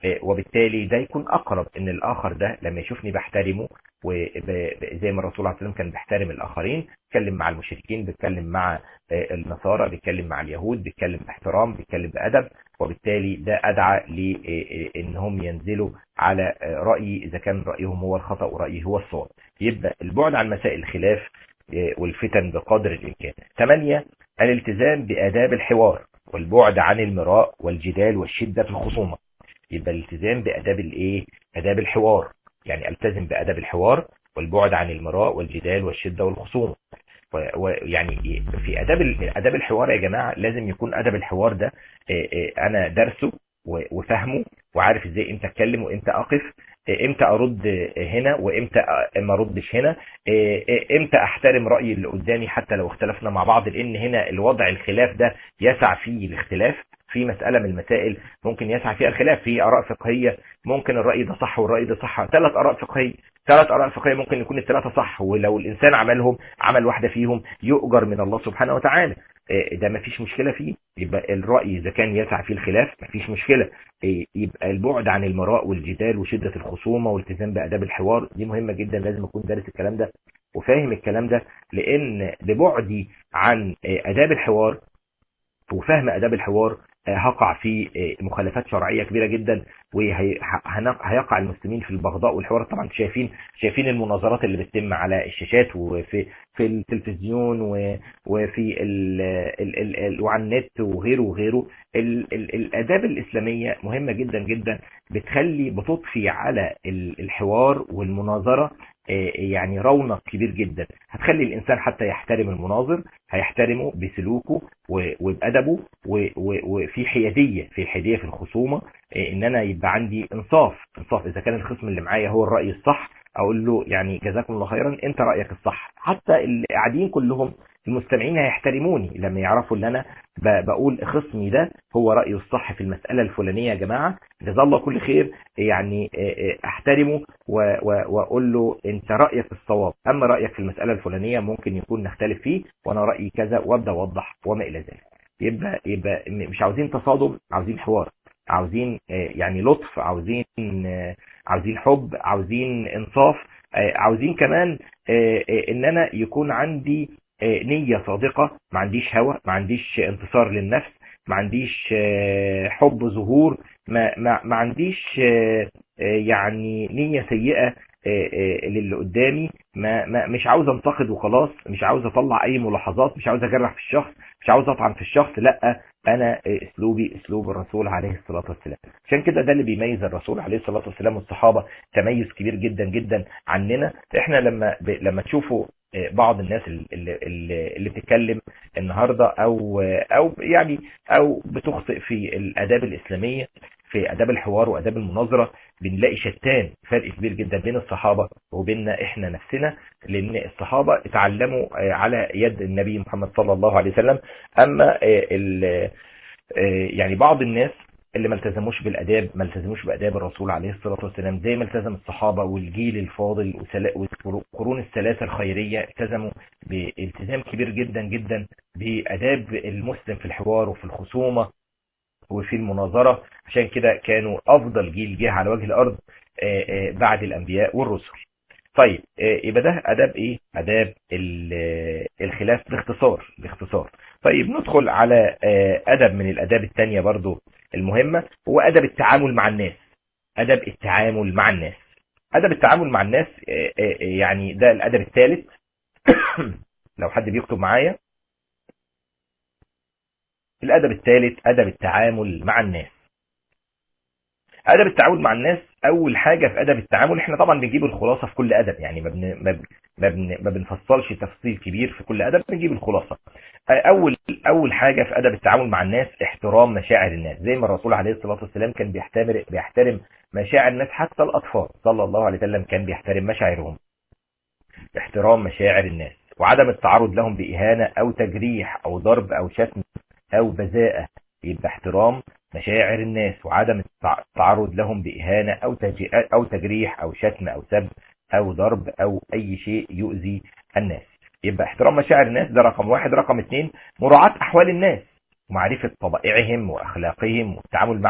D: وبالتالي ده يكون اقرب، ان الاخر ده لما يشوفني بحترمه، وزي ما الرسول عليه السلام كان بيحترم الاخرين، بيتكلم مع المشركين، بيتكلم مع النصارى، بيتكلم مع اليهود، بيتكلم باحترام، بيتكلم بادب، وبالتالي ده ادعى لانهم ينزلوا على رايي اذا كان رايهم هو الخطا ورايي هو الصواب. يبقى البعد عن مسائل الخلاف والفتن بقدر الامكان. 8 الالتزام باداب الحوار والبعد عن المراء والجدال والشده في الخصومه. يبقى الالتزام باداب الايه؟ اداب الحوار، يعني التزم باداب الحوار والبعد عن المراء والجدال والشده والخصومه. ويعني في اداب الحوار يا جماعه لازم يكون ادب الحوار ده انا درسه وفهمه، وعارف ازاي امتى اتكلم وامتى اقف، امتى ارد هنا وامتى ما اردش هنا، امتى احترم راي اللي قدامي حتى لو اختلفنا مع بعض، لان هنا الوضع الخلاف ده يسع فيه الاختلاف. في مسألة من المسائل ممكن يسعى فيها الخلاف، في آراء فقهية ممكن الرأي ده صح والرأي ده صح، 3 آراء فقهية، 3 آراء فقهية ممكن يكون الثلاثة صح، ولو الإنسان عمل واحدة فيهم يؤجر من الله سبحانه وتعالى، ده مفيش مشكلة فيه. يبقى الرأي إذا كان يسعى فيه الخلاف مفيش مشكلة. يبقى البعد عن المراء والجدال وشدة الخصومة والالتزام بآداب الحوار دي مهمة جدا، لازم أكون دارس الكلام ده وفاهم الكلام ده، لأن ببعدي عن آداب الحوار وفهم آداب الحوار هقع في مخالفات شرعية كبيرة جدا، وهيقع المسلمين في البغضاء والحوار. طبعا شايفين المناظرات اللي بتتم على الشاشات وفي التلفزيون وفي وعلى النت وغيره. الآداب الإسلامية مهمة جدا جدا، بتضفي على الحوار والمناظرة يعني رونق كبير جدا، هتخلي الإنسان حتى يحترم المناظر، هيحترمه بسلوكه وبأدبه وفي حيادية في الخصومة، إن أنا يبقى عندي إنصاف. إذا كان الخصم اللي معايا هو الرأي الصح أقول له يعني جزاكم الله خيرا أنت رأيك الصح، حتى اللي قاعدين كلهم المستمعين هيحترموني لما يعرفوا ان انا بقول خصمي ده هو رأيه الصح في المسألة الفلانية. يا جماعة جزا الله كل خير، يعني احترمه واقول له انت رأيك الصواب، اما رأيك في المسألة الفلانية ممكن يكون نختلف فيه وانا رأيي كذا، وابدا اوضح وما الى ذلك. يبقى مش عاوزين تصادم، عاوزين حوار، عاوزين يعني لطف، عاوزين حب، عاوزين انصاف، عاوزين كمان ان انا يكون عندي نية صادقة، ما عنديش هوى، ما عنديش انتصار للنفس، ما عنديش حب ظهور، ما عنديش يعني نية سيئة للي قدامي، مش عاوز انتقد وخلاص، مش عاوز اطلع اي ملاحظات، مش عاوز اجرح في الشخص، مش عاوز اطعن في الشخص، لا انا اسلوبي اسلوب الرسول عليه الصلاة والسلام. عشان كده ده اللي بيميز الرسول عليه الصلاة والسلام والصحابة تميز كبير جدا جدا عننا. احنا لما تشوفوا بعض الناس اللي بتتكلم النهاردة او بتخطئ في الاداب الاسلامية، في اداب الحوار واداب المناظرة، بنلاقي شتان فرق كبير جدا بين الصحابة وبيننا احنا نفسنا، لان الصحابة اتعلموا على يد النبي محمد صلى الله عليه وسلم. اما يعني بعض الناس اللي ما التزموش بالاداب، ما التزموش باداب الرسول عليه الصلاه والسلام زي ما التزم الصحابه والجيل الفاضل والقرون الثلاثه الخيريه، التزموا بالتزام كبير جدا جدا باداب المسلم في الحوار وفي الخصومه وفي المناظره. عشان كده كانوا افضل جيل جه على وجه الارض بعد الانبياء والرسل. طيب يبقى ده اداب ايه؟ اداب الخلاف باختصار. طيب ندخل على ادب من الاداب الثانيه برضو المهمة، هو أدب التعامل مع الناس. أدب التعامل مع الناس، أدب التعامل مع الناس يعني ده الأدب الثالث. لو حد بيكتب معايا، الأدب الثالث أدب التعامل مع الناس. أدب التعامل مع الناس أول حاجة في أدب التعامل، احنا طبعا بنجيب الخلاصة في كل أدب، يعني ما بنفصلش تفصيل كبير في كل أدب، بنجيب الخلاصة. أول حاجة في أدب التعامل مع الناس احترام مشاعر الناس، زي ما الرسول عليه الصلاة والسلام كان بيحترم مشاعر الناس، حتى الأطفال صلى الله عليه وسلم كان بيحترم مشاعرهم. احترام مشاعر الناس وعدم التعرض لهم بإهانة أو تجريح أو ضرب أو شتم أو بذاءة. يبقى احترام مشاعر الناس وعدم التعرض لهم بإهانة أو تجريح أو شتم أو سب أو ضرب أو أي شيء يؤذي الناس. يبقى احترام مشاعر الناس ده رقم 1. رقم 2 مراعاة أحوال الناس ومعرفة طبائعهم وأخلاقهم والتعامل معهم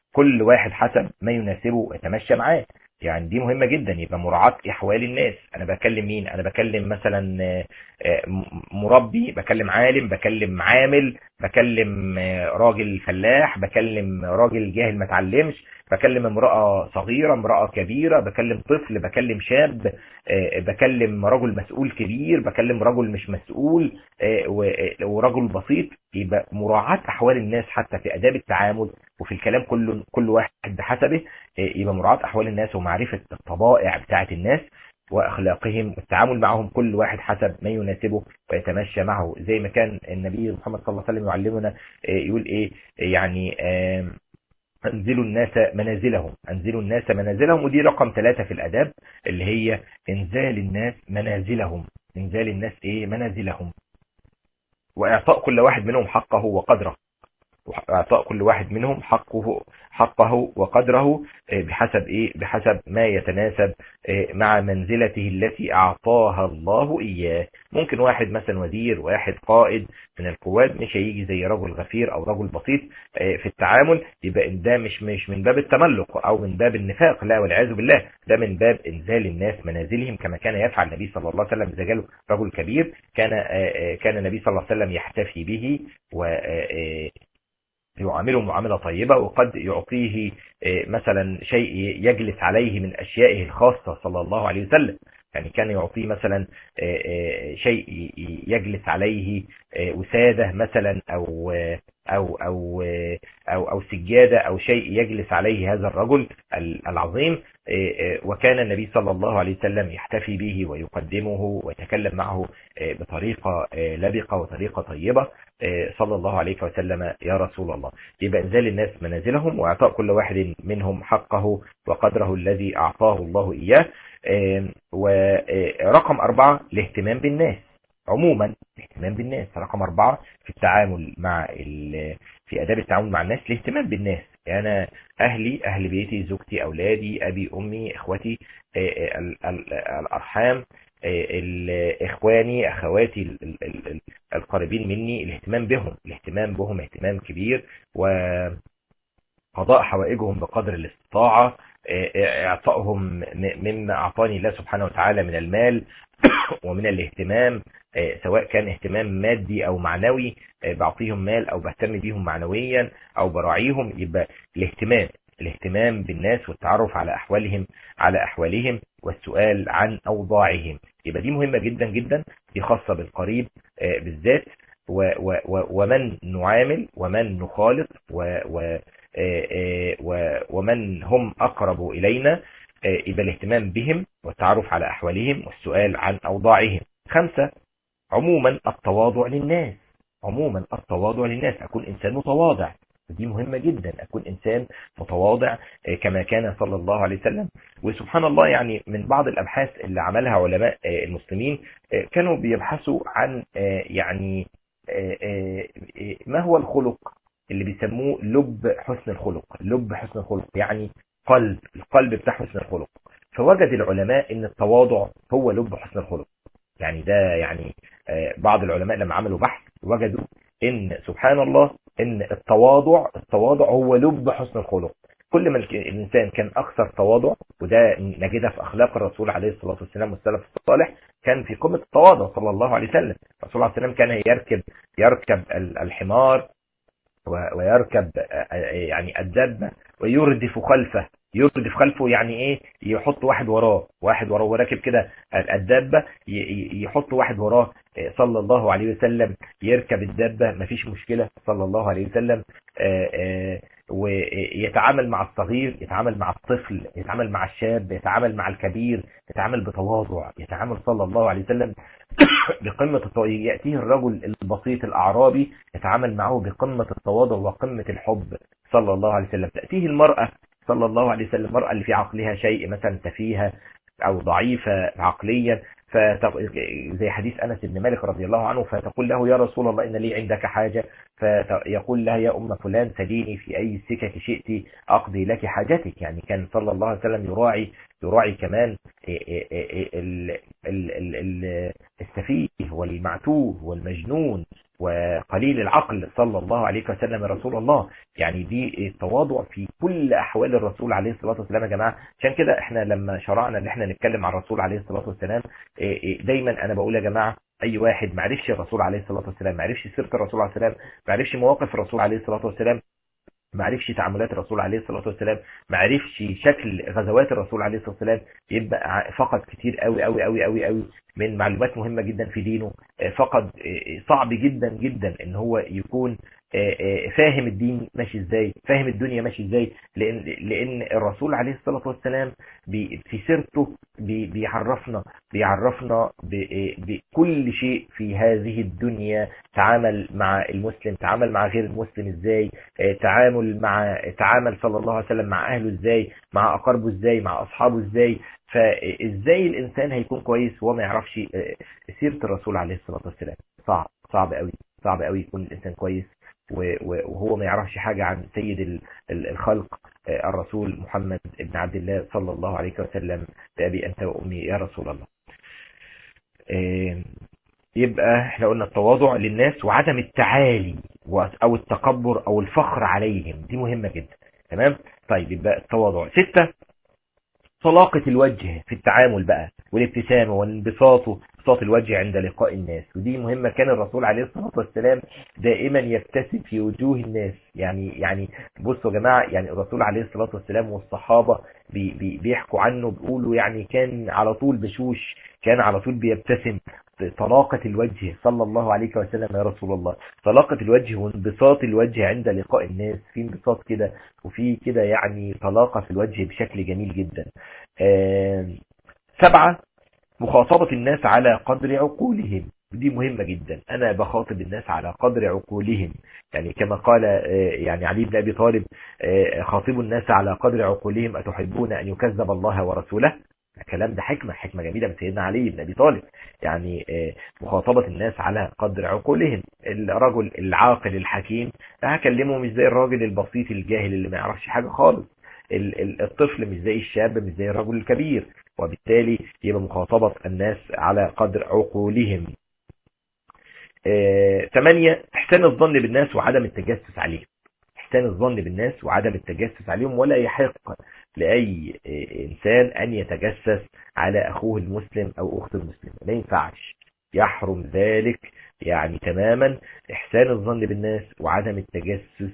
D: كل واحد حسب ما يناسبه ويتمشى معاه. يعني دي مهمة جدا، يبقى مراعاة احوال الناس. انا بكلم مين؟ انا بكلم مثلا مربي، بكلم عالم، بكلم عامل، بكلم راجل فلاح، بكلم راجل جاهل ما اتعلمش، بكلم امرأة صغيرة، امرأة كبيرة، بكلم طفل، بكلم شاب، بكلم رجل مسؤول كبير، بكلم رجل مش مسؤول، ورجل بسيط. يبقى مراعاة احوال الناس حتى في اداب التعامل وفي الكلام، كل واحد بحسبه. يبقى مراعاة احوال الناس ومعرفة الطبائع بتاعة الناس واخلاقهم والتعامل معهم، كل واحد حسب ما يناسبه ويتمشى معه. زي ما كان النبي محمد صلى الله عليه وسلم يعلمنا، يقول ايه يعني انزلوا الناس منازلهم، انزلوا الناس منازلهم. ودي رقم 3 في الاداب، اللي هي انزال الناس منازلهم. انزال الناس منازلهم، واعطاء كل واحد منهم حقه وقدره. اعطاء كل واحد منهم حقه وقدره بحسب ما يتناسب مع منزلته التي اعطاها الله اياه. ممكن واحد مثلا وزير، واحد قائد من القوات، مش هيجي زي رجل غفير او رجل بسيط في التعامل. يبقى ده مش من باب التملق او من باب النفاق، لا والعياذ بالله، ده من باب انزال الناس منازلهم، كما كان يفعل النبي صلى الله عليه وسلم. اذا جاله رجل كبير كان النبي صلى الله عليه وسلم يحتفي به و يعامله معاملة طيبة، وقد يعطيه مثلا شيء يجلس عليه من أشيائه الخاصة صلى الله عليه وسلم. يعني كان يعطيه مثلا شيء يجلس عليه، وسادة مثلا أو سجادة أو شيء يجلس عليه هذا الرجل العظيم. وكان النبي صلى الله عليه وسلم يحتفي به ويقدمه ويتكلم معه بطريقة لبقة وطريقة طيبة صلى الله عليه وسلم يا رسول الله. يبقى انزال الناس منازلهم واعطاء كل واحد منهم حقه وقدره الذي اعطاه الله اياه. ورقم 4 الاهتمام بالناس عموما. الاهتمام بالناس رقم 4 في التعامل مع في اداب التعامل مع الناس، الاهتمام بالناس. انا اهل بيتي، زوجتي، اولادي، ابي، امي، اخوتي، الارحام، اخواني، اخواتي القريبين مني، الاهتمام بهم اهتمام كبير، وقضاء حوائجهم بقدر الاستطاعة، اعطائهم مما اعطاني الله سبحانه وتعالى من المال ومن الاهتمام، سواء كان اهتمام مادي او معنوي، بعطيهم مال او بهتم بيهم معنويا او براعيهم. يبقى الاهتمام بالناس والتعرف على احوالهم والسؤال عن اوضاعهم. يبقى دي مهمة جدا جدا، دي خاصة بالقريب بالذات، ومن نعامل ومن نخالط ومن هم اقرب الينا. يبقى الاهتمام بهم والتعرف على احوالهم والسؤال عن اوضاعهم. 5 عموما التواضع للناس، اكون انسان متواضع. دي مهمة جدا، اكون انسان متواضع كما كان صلى الله عليه وسلم. وسبحان الله، يعني من بعض الابحاث اللي عملها علماء المسلمين كانوا بيبحثوا عن يعني ما هو الخلق اللي بيسموه لب حسن الخلق، يعني القلب بتاع حسن الخلق. فوجد العلماء ان التواضع هو لب حسن الخلق. يعني ده يعني بعض العلماء لما عملوا بحث وجدوا ان سبحان الله ان التواضع هو لب حسن الخلق. كل ما الانسان كان اكثر تواضع، وده نجده في اخلاق الرسول عليه الصلاه والسلام والسلف الصالح، كان في قمه التواضع صلى الله عليه وسلم. الرسول عليه السلام كان يركب الحمار ويركب يعني الدابه ويردف خلفه. يعني ايه؟ يحط واحد وراه وراكب كده الدابه، يحط واحد وراه صلى الله عليه وسلم، يركب الدابه مفيش مشكله صلى الله عليه وسلم. ويتعامل مع الصغير، يتعامل مع الطفل، يتعامل مع الشاب، يتعامل مع الكبير، يتعامل بتواضع، يتعامل صلى الله عليه وسلم بقمة التواضع. يأتيه الرجل البسيط الأعرابي يتعامل معه بقمة التواضع وقمة الحب صلى الله عليه وسلم. تأتيه المرأة صلى الله عليه وسلم، المرأة اللي في عقلها شيء مثلا تفيهة أو ضعيفة عقليا، زي حديث أنس بن مالك رضي الله عنه، فتقول له يا رسول الله إن لي عندك حاجة، فيقول لها يا أم فلان سليني في أي سكة شئت أقضي لك حاجتك. يعني كان صلى الله عليه وسلم يراعي كمان السفيه والمعتوه والمجنون وقليل العقل صلى الله عليه وسلم رسول الله. يعني دي التواضع في كل أحوال الرسول عليه الصلاة والسلام يا جماعة. عشان كده احنا لما شرعنا ان احنا نتكلم عن الرسول عليه الصلاة والسلام دايما انا بقول يا جماعة اي واحد ما عرفش الرسول عليه الصلاة والسلام، ما عرفش سيرة الرسول عليه السلام، ما عرفش مواقف الرسول عليه الصلاة والسلام، ما عرفش تعاملات الرسول عليه الصلاة والسلام، ما عرفش شكل غزوات الرسول عليه الصلاة والسلام، يبقى فقد كتير قوي قوي قوي قوي قوي من معلومات مهمة جدا في دينه. فقد صعب جدا جدا ان هو يكون فاهم الدين ماشي ازاي، فاهم الدنيا ماشي ازاي، لان الرسول عليه الصلاة والسلام في سيرته بيعرفنا بكل شيء في هذه الدنيا. تعامل مع المسلم، تعامل مع غير المسلم ازاي، تعامل صلى الله عليه وسلم مع اهله ازاي، مع اقاربه ازاي، مع اصحابه ازاي. فازاي الانسان هيكون كويس وهو ما يعرفش سيرة الرسول عليه الصلاة والسلام؟ صعب قوي يكون الانسان كويس وهو ما يعرفش حاجة عن سيد الخلق الرسول محمد بن عبد الله صلى الله عليه وسلم. بأبي أنت وأمي يا رسول الله. يبقى احنا قلنا التواضع للناس وعدم التعالي أو التكبر أو الفخر عليهم، دي مهمة جدا. تمام. طيب يبقى التواضع. 6 طلاقة الوجه في التعامل بقى، والابتسامة وانبساط الوجه عند لقاء الناس، ودي مهمة. كان الرسول عليه الصلاة والسلام دائما يبتسم في وجوه الناس. يعني بصوا يا جماعة، يعني الرسول عليه الصلاة والسلام والصحابة بيحكوا عنه، بيقولوا يعني كان على طول بشوش، كان على طول بيبتسم. طلاقة الوجه صلى الله عليه وسلم يا رسول الله، طلاقة الوجه وانبساط الوجه عند لقاء الناس، في انبساط كده وفي كده يعني طلاقة في الوجه بشكل جميل جدا. 7 مخاطبة الناس على قدر عقولهم، دي مهمة جدا. أنا بخاطب الناس على قدر عقولهم، يعني كما قال يعني علي بن أبي طالب خاطبوا الناس على قدر عقولهم أتحبون أن يكذب الله ورسوله. الكلام ده حكمة جميلة من سيدنا علي بن أبي طالب. يعني مخاطبة الناس على قدر عقولهم. الرجل العاقل الحكيم هكلمه مش زي الراجل البسيط الجاهل اللي ما يعرفش حاجة خالص. الطفل مش زي الشاب، مش زي الرجل الكبير، وبالتالي يبقى مخاطبة الناس على قدر عقولهم. 8 احسان الظن بالناس وعدم التجسس عليهم. احسان الظن بالناس وعدم التجسس عليهم، ولا يحق لأي إنسان أن يتجسس على أخوه المسلم أو أخت المسلم، لا ينفعش، يحرم ذلك يعني تماما. احسان الظن بالناس وعدم التجسس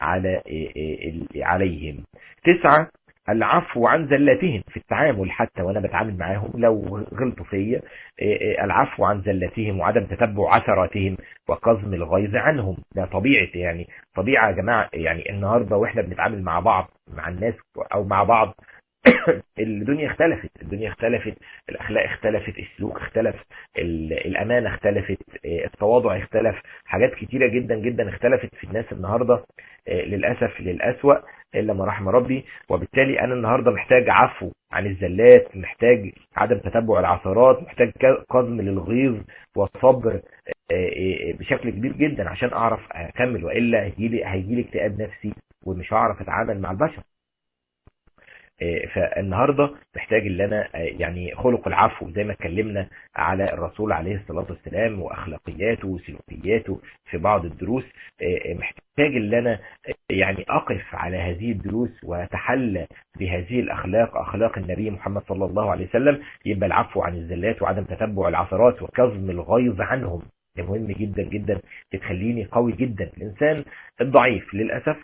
D: عليهم. 9 العفو عن زلاتهم في التعامل، حتى وانا بتعامل معاهم لو غلطوا فيا، العفو عن زلاتهم وعدم تتبع عثراتهم وقزم الغيظ عنهم. ده طبيعة، يعني طبيعة يا جماعة. يعني النهاردة واحنا بنتعامل مع بعض، مع الناس او مع بعض الدنيا اختلفت، الاخلاق اختلفت، السلوك اختلف، الامانة اختلفت، التواضع اختلف، حاجات كتيرة جدا جدا اختلفت في الناس النهاردة للأسف للأسوأ إلا ما رحم ربي. وبالتالي أنا النهاردة محتاج عفو عن الزلات، محتاج عدم تتبع العثرات، محتاج قزم للغيظ والصبر بشكل كبير جدا عشان أعرف أكمل، وإلا هيجيلي اكتئاب نفسي ومش هعرف أتعامل مع البشر. فالنهاردة محتاج اللي أنا يعني خلق العفو زي ما اتكلمنا على الرسول عليه الصلاة والسلام وأخلاقياته وسلوكياته في بعض الدروس. محتاج اللي أنا يعني أقف على هذه الدروس وأتحلى بهذه الأخلاق، أخلاق النبي محمد صلى الله عليه وسلم. يبقى العفو عن الزلات وعدم تتبع العثرات وكظم الغيظ عنهم، ده مهم جدا جدا، بتخليني قوي جدا. الإنسان الضعيف للأسف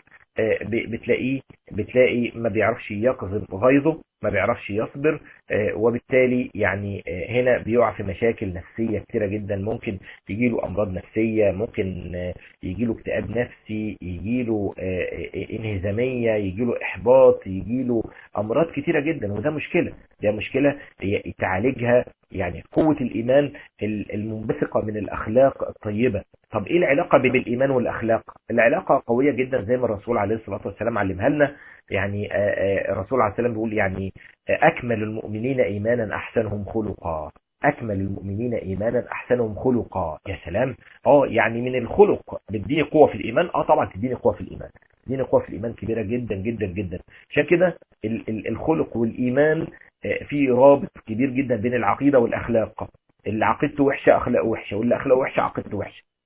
D: بتلاقي ما بيعرفش يقظم غيظه، ما بيعرفش يصبر، وبالتالي يعني هنا بيقع في مشاكل نفسية كتيرة جدا. ممكن يجيله أمراض نفسية، ممكن يجيله اكتئاب نفسي، يجيله انهزامية، يجيله إحباط، يجيله أمراض كتيرة جدا. وده مشكلة، ده مشكلة تعالجها يعني قوة الإيمان المنبثقة من الأخلاق الطيبة. طب إيه العلاقة بين الإيمان والأخلاق؟ العلاقة قوية جدا زي ما الرسول عليه الصلاة والسلام علمها لنا. يعني الرسول عليه السلام بيقول يعني أكمل المؤمنين إيمانا أحسنهم خلقا، أكمل المؤمنين إيمانا أحسنهم خلقا. يا سلام. يعني من الخلق بتديني قوة في الإيمان. طبعا تديني قوة في الإيمان، تديني قوة في الإيمان كبيرة جدا جدا جدا. عشان كده الخلق والإيمان في رابط كبير جدا بين العقيدة والأخلاق. اللي عقيدته وحشة أخلاقه وحشة، واللي أخلاقه وحشة عقيدته وحشة.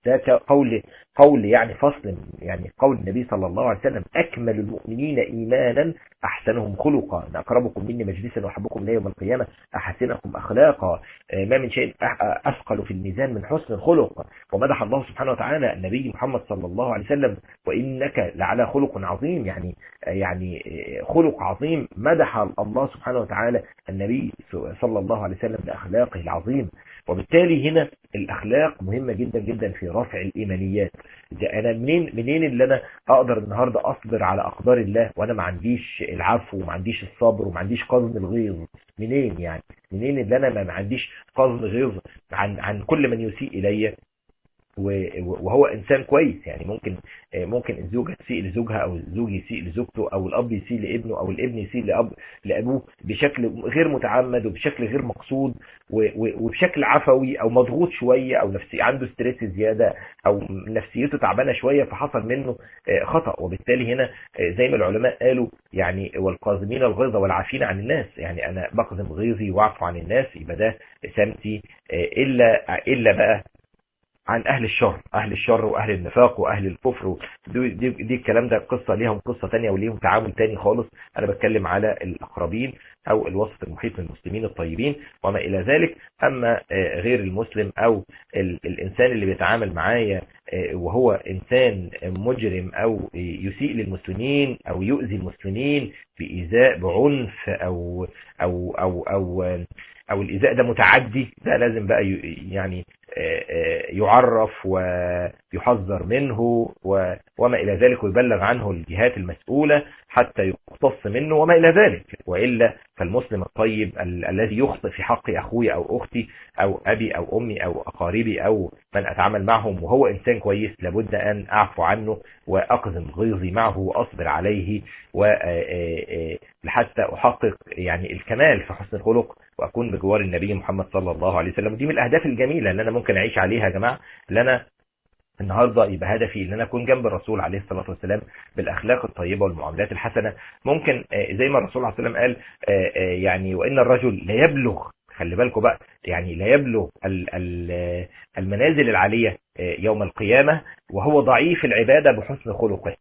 D: ده قول يعني فصل، يعني قول النبي صلى الله عليه وسلم: أكمل المؤمنين إيمانا أحسنهم خلقا، إن أقربكم مني مجلسا وأحبكم لي يوم القيامة أحسنكم أخلاقا، ما من شيء أثقل في الميزان من حسن الخلق. ومدح الله سبحانه وتعالى النبي محمد صلى الله عليه وسلم: وإنك لعلى خلق عظيم، يعني خلق عظيم. مدح الله سبحانه وتعالى النبي صلى الله عليه وسلم بأخلاقه العظيم. وبالتالي هنا الأخلاق مهمة جدا جدا في رفع الإيمانيات. أنا منين اللي أنا أقدر النهاردة أصبر على أقدار الله وأنا ما عنديش العفو وما عنديش الصبر وما عنديش قصد الغيظ؟ منين اللي أنا ما عنديش قصد غيظ عن كل من يسيء إلي وهو إنسان كويس؟ يعني ممكن الزوجة تسيء لزوجها، أو الزوج يسيء لزوجته، أو الأب يسيء لابنه، أو الابن يسيء لأبوه بشكل غير متعمد وبشكل غير مقصود وبشكل عفوي، أو مضغوط شوية، أو عنده ستريس زيادة، أو نفسيته تعبانة شوية فحصل منه خطأ. وبالتالي هنا زي ما العلماء قالوا يعني: والقاظمين الغيظ والعافين عن الناس. يعني أنا بقذم غيظي وأعفو عن الناس، يبقى ده سمتي. إلا بقى عن أهل الشر وأهل النفاق وأهل الكفر، دي الكلام ده قصة ليهم قصة تانية وليهم تعامل تاني خالص. أنا بتكلم على الأقربين أو الوسط المحيط من المسلمين الطيبين وما إلى ذلك. أما غير المسلم أو الإنسان اللي بيتعامل معايا وهو إنسان مجرم أو يسيء للمسلمين أو يؤذي المسلمين بإيذاء بعنف أو الإيذاء ده متعدي، ده لازم بقى يعني يعرف ويحذر منه وما إلى ذلك، ويبلغ عنه الجهات المسؤولة حتى يقتص منه وما إلى ذلك. وإلا فالمسلم الطيب الذي يخطئ في حق أخوي أو أختي أو أبي أو أمي أو أقاربي أو من أتعامل معهم وهو إنسان كويس، لابد أن أعفو عنه وأقزم غيظي معه وأصبر عليه لحتى أحقق يعني الكمال في حسن الخلق وأكون بجوار النبي محمد صلى الله عليه وسلم. ودي من الأهداف الجميلة اللي أنا ممكن أعيش عليها يا جماعة، اللي أنا النهاردة يبقى هدفي ان انا اكون جنب الرسول عليه الصلاة والسلام بالاخلاق الطيبة والمعاملات الحسنة. ممكن زي ما الرسول عليه الصلاة والسلام قال يعني: وان الرجل لا يبلغ، خلي بالكم بقى، يعني لا يبلغ المنازل العالية يوم القيامة وهو ضعيف العبادة بحسن خلقه.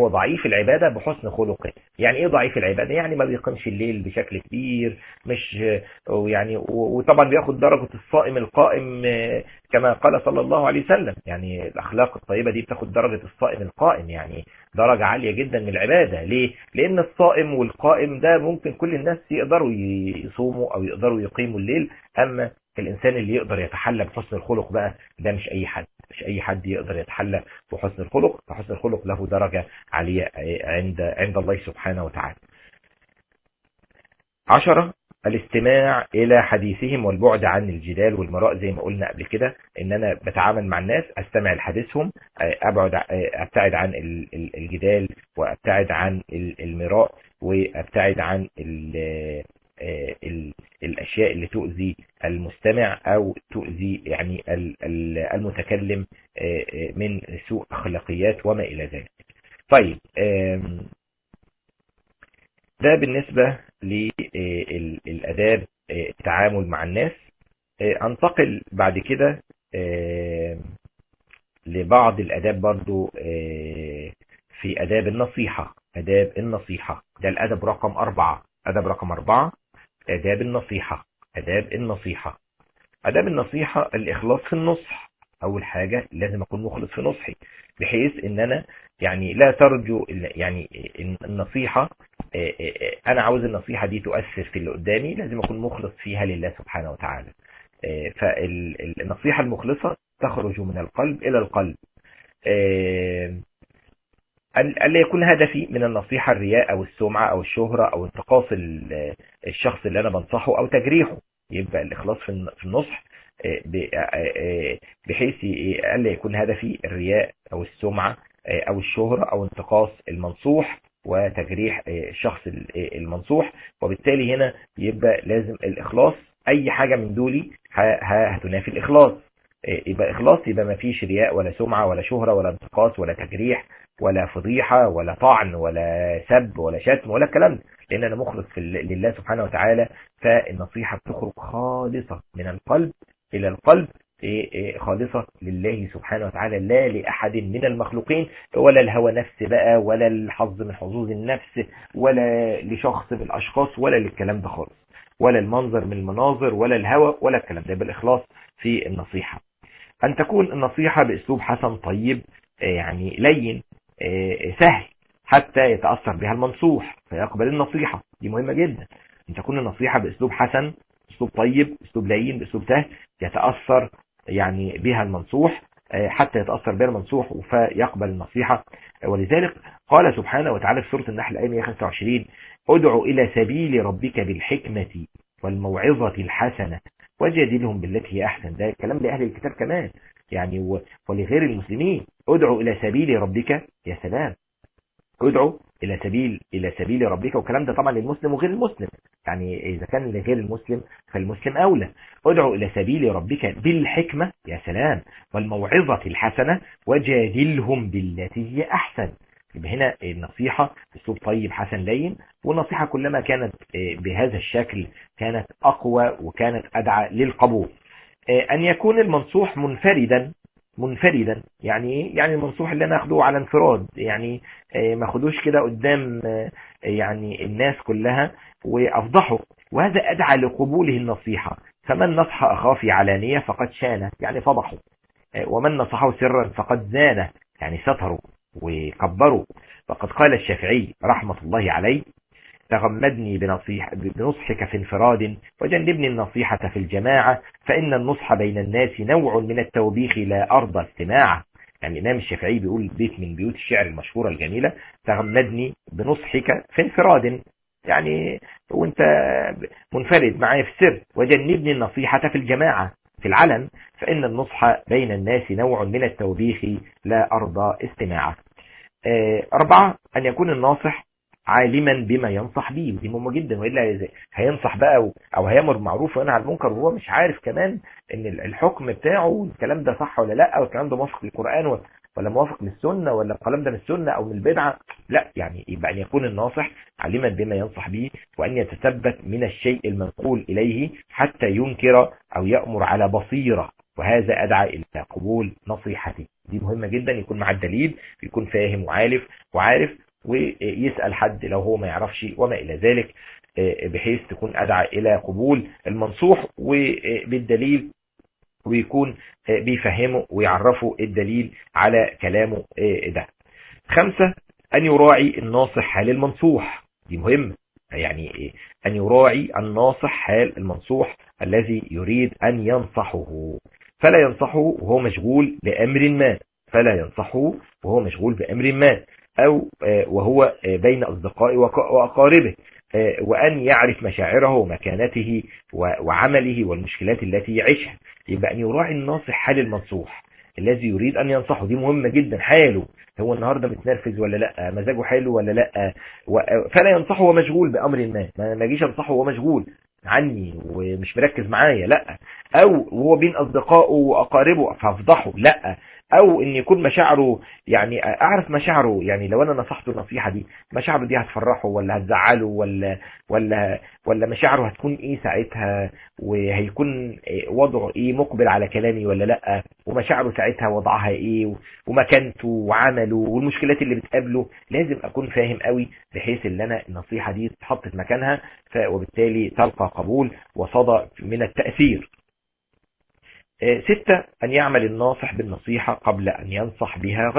D: يعني ايه ضعيف العبادة؟ يعني ما بيقيمش الليل بشكل كبير، مش يعني، وطبعا بياخد درجة الصائم القائم كما قال صلى الله عليه وسلم. يعني الاخلاق الطيبة دي بتاخد درجة الصائم القائم، يعني درجة عالية جدا من العبادة. ليه؟ لان الصائم والقائم ده ممكن كل الناس يقدروا يصوموا او يقدروا يقيموا الليل، اما الانسان اللي يقدر يتحلى بحسن الخلق بقى ده مش اي حد يقدر يتحلى بحسن الخلق. فحسن الخلق له درجة عالية عند الله سبحانه وتعالى. 10: الاستماع الى حديثهم والبعد عن الجدال والمراء. زي ما قلنا قبل كده ان انا بتعامل مع الناس استمع لحديثهم، ابتعد عن الجدال وابتعد عن المراء وابتعد عن الاشياء اللي تؤذي المستمع او تؤذي يعني المتكلم من سوء اخلاقيات وما الى ذلك. طيب ده بالنسبة للاداب التعامل مع الناس. انتقل بعد كده لبعض الاداب برضو في اداب النصيحة. ده الادب رقم 4. آداب النصيحة الإخلاص في النصح. أول حاجة لازم أكون مخلص في نصحي، بحيث إن أنا يعني لا ترجو يعني النصيحة، أنا عاوز النصيحة دي تؤثر في اللي قدامي، لازم أكون مخلص فيها لله سبحانه وتعالى. فالنصيحة المخلصة تخرج من القلب إلى القلب. ألا يكون هدفي من النصيحة الرياء أو السمعة أو الشهرة أو انتقاص الشخص اللي أنا بنصحه أو تجريحه. يبقى الإخلاص في النصح بحيث ألا يكون هدفي الرياء أو السمعة أو الشهرة أو انتقاص المنصوح وتجريح الشخص المنصوح. وبالتالي هنا يبقى لازم الإخلاص. أي حاجة من دولي هتنافي الإخلاص. يبقى إخلاص، يبقى ما فيش رياء ولا سمعة ولا شهرة ولا انتقاص ولا تجريح ولا فضيحة ولا طعن ولا سب ولا شتم ولا الكلام ده، لأن أنا مخلص لله سبحانه وتعالى. فالنصيحة بتخرج خالصة من القلب إلى القلب، خالصة لله سبحانه وتعالى، لا لأحد من المخلوقين، ولا الهوى نفس بقى، ولا الحظ من حظوظ النفس، ولا لشخص من الأشخاص، ولا للكلام ده خالص، ولا المنظر من المناظر، ولا الهوى، ولا الكلام ده. بالإخلاص في النصيحة، أن تكون النصيحة بأسلوب حسن طيب، يعني لين، سهل، حتى يتأثر بها المنصوح فيقبل النصيحة. دي مهمة جدا، أن تكون النصيحة بأسلوب حسن، أسلوب طيب، أسلوب لين، بأسلوب سهل، يتأثر يعني بها المنصوح، حتى يتأثر بها المنصوح فيقبل النصيحة. ولذلك قال سبحانه وتعالى في سورة النحل آية 125: ادع إلى سبيل ربك بالحكمة والموعظة الحسنة وجادلهم بالتي هي أحسن. ده كلام لأهل الكتاب كمان يعني، ولغير المسلمين. ادعوا إلى سبيل ربك، يا سلام، ادعوا إلى سبيل ربك، والكلام ده طبعا للمسلم وغير المسلم، يعني إذا كان لغير المسلم فالمسلم أولى. ادعوا إلى سبيل ربك بالحكمة، يا سلام، والموعظة الحسنة وجادلهم بالتي هي أحسن. يبقى هنا النصيحة أسلوب طيب حسن لين، والنصيحة كلما كانت بهذا الشكل كانت أقوى وكانت أدعى للقبول. أن يكون المنصوح منفردا، يعني المنصوح اللي انا اخده على انفراد، يعني ما اخدوش كده قدام يعني الناس كلها وافضحه، وهذا ادعى لقبوله النصيحة. فمن نصح اخاه في علانية فقد شانه، يعني فضحه، ومن نصحه سرا فقد زانه، يعني ستره وكبره. فقد قال الشافعي رحمة الله عليه: تغمدني بنصحك في انفراد وجنبني النصيحة في الجماعة، فإن النصح بين الناس نوع من التوبيخ لا أرضى استماعه. يعني الإمام الشافعي بيقول بيت من بيوت الشعر المشهورة الجميلة: تغمدني بنصحك في انفراد، يعني وانت منفرد معايا في السر، وجنبني النصيحة في الجماعة في العلن، فإن النصح بين الناس نوع من التوبيخ لا أرضى استماعه. 4: أن يكون الناصح عالما بما ينصح به، ودي مهمة جدا، وإلا هينصح بقى أو هيأمر بالمعروف وينهى عن المنكر وهو مش عارف كمان إن الحكم بتاعه الكلام ده صح ولا لا، والكلام ده موافق للقرآن ولا موافق للسنة، ولا الكلام ده من السنة أو من البدعة. لا، يعني يبقى أن يكون الناصح عالما بما ينصح به، وأن يتثبت من الشيء المنقول إليه حتى ينكر أو يأمر على بصيرة، وهذا أدعى إلى قبول نصيحته. دي مهمة جدا، يكون مع الدليل، يكون فاهم وعارف ويسأل حد لو هو ما يعرفش وما إلى ذلك، بحيث تكون أدعى إلى قبول المنصوح وبالدليل، ويكون بيفهمه ويعرفه الدليل على كلامه ده. 5: أن يراعي الناصح حال المنصوح. دي مهمة، يعني أن يراعي الناصح حال المنصوح الذي يريد أن ينصحه، فلا ينصحه وهو مشغول بأمر ما، أو وهو بين أصدقائه وأقاربه، وأن يعرف مشاعره ومكانته وعمله والمشكلات التي يعيشها. يبقى أن يراعي الناصح حال المنصوح الذي يريد أن ينصحه. دي مهمة جدا، حاله هو النهاردة متنرفز ولا لا، مزاجه حلو ولا لا، فلا ينصحه وهو مشغول بأمر ما يجيش أنصحه وهو مشغول عني ومش مركز معايا، لا، أو هو بين أصدقائه وأقاربه فافضحه، لا، او ان يكون مشاعره، يعني اعرف مشاعره، يعني لو انا نصحته النصيحة دي مشاعره دي هتفرحه ولا هتزعله ولا مشاعره هتكون ايه ساعتها، وهيكون وضعه ايه، مقبل على كلامي ولا لا، ومشاعره ساعتها وضعها ايه، ومكانته وعمله والمشكلات اللي بتقابله. لازم اكون فاهم قوي بحيث ان انا النصيحة دي تحطت مكانها، وبالتالي تلقى قبول وصدى من التأثير. 6: أن يعمل الناصح بالنصيحة قبل أن ينصح بها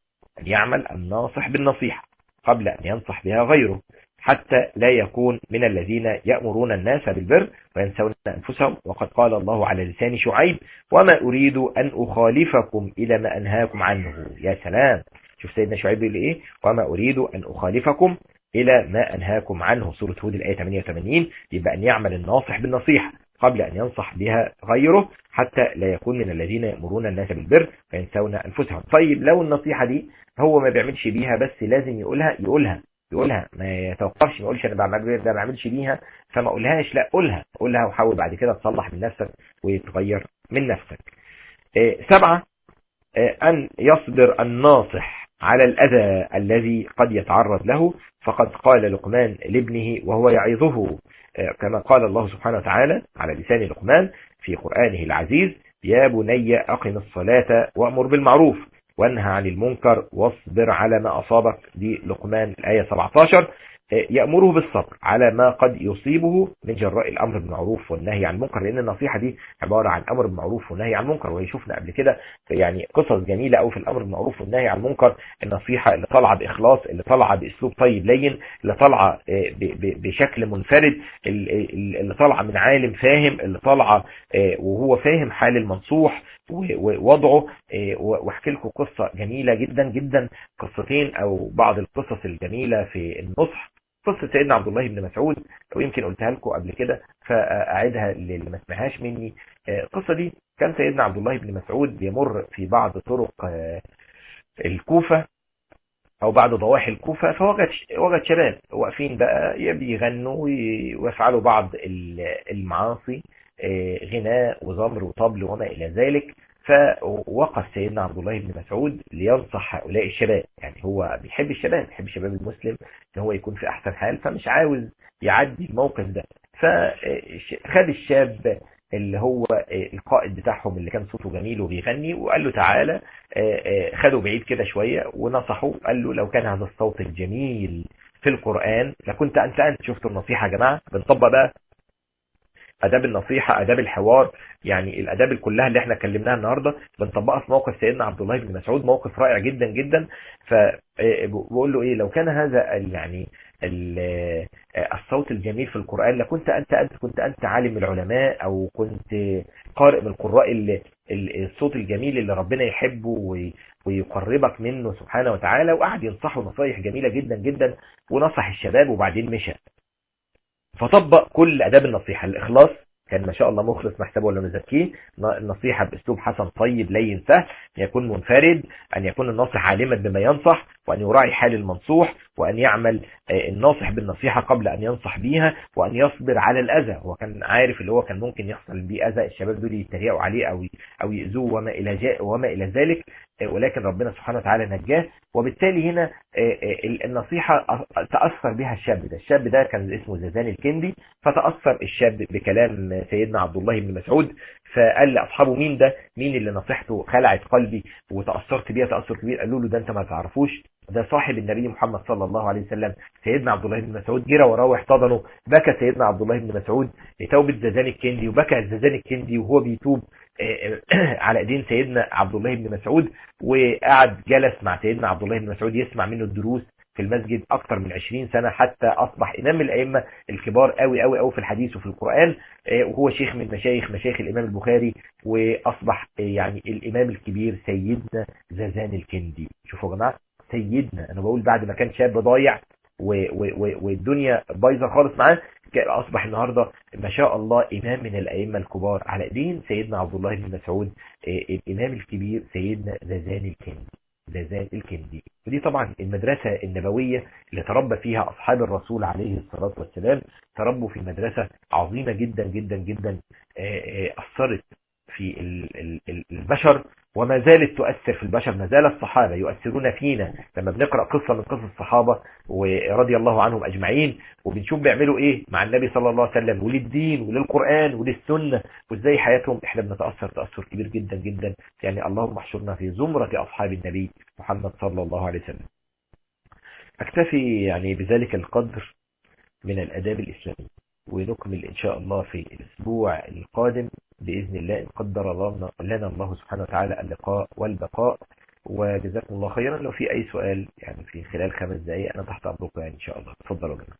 D: غيره، حتى لا يكون من الذين يأمرون الناس بالبر وينسون أنفسهم. وقد قال الله على لسان شعيب: وما أريد أن أخالفكم إلى ما أنهاكم عنه. يا سلام، شوف سيدنا شعيب يقول إيه: وما أريد أن أخالفكم إلى ما أنهاكم عنه، سورة هود الآية 88. يبقى أن يعمل الناصح بالنصيحة قبل أن ينصح بها غيره، حتى لا يكون من الذين يأمرون الناس بالبر وينسون أنفسهم. طيب لو النصيحة دي هو ما بيعملش بيها، بس لازم يقولها، ما يتوقفش، ما يقولش أنا ما بعملش بيها فما أقولهاش، لا، قولها وحاول بعد كده تصلح من نفسك ويتغير من نفسك. 7: أن يصبر الناصح على الأذى الذي قد يتعرض له، فقد قال لقمان لابنه وهو يعظه، كما قال الله سبحانه وتعالى على لسان لقمان في قرآنه العزيز: يا بني أقم الصلاة وأمر بالمعروف وانهى عن المنكر واصبر على ما أصابك. دي لقمان الآية 17. يأمره بالصبر على ما قد يصيبه من جراء الأمر بالمعروف والنهي عن المنكر، لأن النصيحة دي عبارة عن أمر بالمعروف والنهي عن المنكر. ويشوفنا قبل كده يعني قصص جميلة أو في الأمر بالمعروف والنهي عن المنكر، النصيحة اللي طالعة بإخلاص، اللي طالعة بأسلوب طيب لين، اللي طالعة بشكل منفرد، اللي طالعة من عالم فاهم، اللي طالعة وهو فاهم حال المنصوح ووضعه. واحكي لكم قصة جميلة جدا جدا، قصتين أو بعض القصص الجميلة في النصح. قصة سيدنا عبد الله بن مسعود، ويمكن قلتها لكم قبل كده فأعيدها اللي ما سمعهاش مني. القصة دي كان سيدنا عبد الله بن مسعود بيمر في بعض طرق الكوفة أو بعض ضواحي الكوفة، فوجد شباب واقفين بقى بيغنوا ويفعلوا بعض المعاصي، غناء وزمر وطبل وما إلى ذلك. فوقف سيدنا عبد الله بن مسعود لينصح هؤلاء الشباب. يعني هو بيحب الشباب، بيحب الشباب المسلم ان هو يكون في احسن حال، فمش عاوز يعدي الموقف ده. فخد الشاب اللي هو القائد بتاعهم اللي كان صوته جميل وبيغني وقال له تعالى. خده بعيد كده شوية ونصحه، قال له لو كان هذا الصوت الجميل في القرآن لكنت أنت. شفتوا النصيحة يا جماعة؟ بنطبق بقى اداب النصيحة، اداب الحوار، يعني الاداب كلها اللي احنا اتكلمناها النهاردة بنطبقها في موقف سيدنا عبد الله بن مسعود، موقف رائع جدا جدا. فبقول له ايه، لو كان هذا يعني الصوت الجميل في القرآن لكنت كنت انت عالم العلماء، او كنت قارئ من القراء الصوت الجميل اللي ربنا يحبه ويقربك منه سبحانه وتعالى. وقعد ينصحه نصايح جميلة جدا جدا، ونصح الشباب وبعدين مشى. فطبق كل اداب النصيحة. الاخلاص، كان ما شاء الله مخلص محسبه ولا مزكيه. النصيحة باسلوب حسن طيب لين سهل، ان يكون منفرد، ان يكون الناصح عالما بما ينصح، وان يراعي حال المنصوح، وان يعمل الناصح بالنصيحة قبل ان ينصح بيها، وان يصبر على الاذى. هو كان عارف اللي هو كان ممكن يحصل بيه اذى، الشباب دول يتريقوا عليه او يؤذوه وما الى ذلك، ولكن ربنا سبحانه وتعالى نجاه. وبالتالي هنا النصيحة تأثر بها الشاب ده كان اسمه زازان الكندي. فتأثر الشاب بكلام سيدنا عبد الله بن مسعود، فقال لأصحابه مين ده، مين اللي نصيحته خلعت قلبي وتأثرت بيها تأثر كبير؟ قالوا له ده انت ما تعرفوش، ده صاحب النبي محمد صلى الله عليه وسلم سيدنا عبد الله بن مسعود. جرى وراه واحتضنه، بكى سيدنا عبد الله بن مسعود لتوبة زازان الكندي، وبكى زازان الكندي وهو بيتوب على ايدين سيدنا عبد الله بن مسعود. وقعد جلس مع سيدنا عبد الله بن مسعود يسمع منه الدروس في المسجد اكتر من 20 سنة، حتى اصبح امام الائمه الكبار قوي قوي قوي في الحديث وفي القرآن، وهو شيخ من مشايخ الامام البخاري، واصبح يعني الامام الكبير سيدنا زازان الكندي. شوفوا يا جماعه، سيدنا، انا بقول بعد ما كان شاب ضايع والدنيا بايظه خالص معاه، اصبح النهارده ما شاء الله امام من الائمه الكبار على ايدين سيدنا عبد الله بن مسعود، الامام الكبير سيدنا زازان الكندي. ودي طبعا المدرسة النبوية اللي تربى فيها أصحاب الرسول عليه الصلاة والسلام، تربوا في مدرسة عظيمة جدا جدا جدا، أثرت في البشر وما زالت تؤثر في البشر. ما زال الصحابة يؤثرون فينا لما بنقرأ قصة من قصص الصحابة ورضي الله عنهم أجمعين، وبنشوف بيعملوا إيه مع النبي صلى الله عليه وسلم وللدين وللقرآن وللسنة، وإزاي حياتهم إحنا بنتأثر تأثر كبير جدا جدا. يعني اللهم احشرنا في زمرة أصحاب النبي محمد صلى الله عليه وسلم. أكتفي يعني بذلك القدر من الأداب الإسلامية، ونكمل إن شاء الله في الأسبوع القادم بإذن الله إن قدر لنا الله سبحانه وتعالى اللقاء والبقاء. وجزاكم الله خيرا. لو في أي سؤال يعني في خلال 5 دقائق أنا تحت أمركم يعني إن شاء الله. تفضلوا جميعا.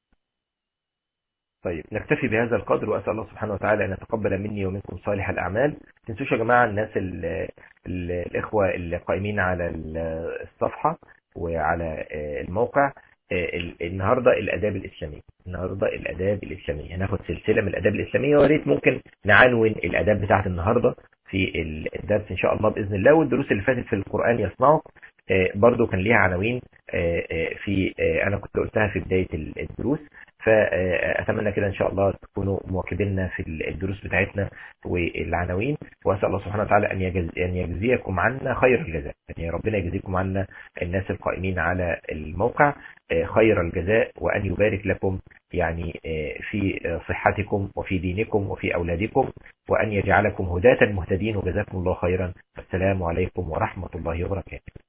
D: طيب نكتفي بهذا القدر، وأسأل الله سبحانه وتعالى أن يتقبل مني ومنكم صالح الأعمال. تنسوش يا جماعة الناس الإخوة اللي قائمين على الصفحة وعلى الموقع، النهاردة الأداب الإسلامية، هناخد سلسلة من الأداب الإسلامية، وريت ممكن نعنون الأداب بتاعت النهاردة في الدرس إن شاء الله بإذن الله. والدروس اللي فاتت في القرآن يصنعك برضو كان ليها عناوين، في أنا كنت قلتها في بداية الدروس. فأتمنى كده إن شاء الله تكونوا مواكبيننا في الدروس بتاعتنا والعناوين، وأسأل الله سبحانه وتعالى أن يجزيكم عنا خير الجزاء. يعني ربنا يجزيكم عنا الناس القائمين على الموقع خير الجزاء، وأن يبارك لكم يعني في صحتكم وفي دينكم وفي أولادكم، وأن يجعلكم هداة مهتدين، وجزاكم الله خيرا. السلام عليكم ورحمة الله وبركاته.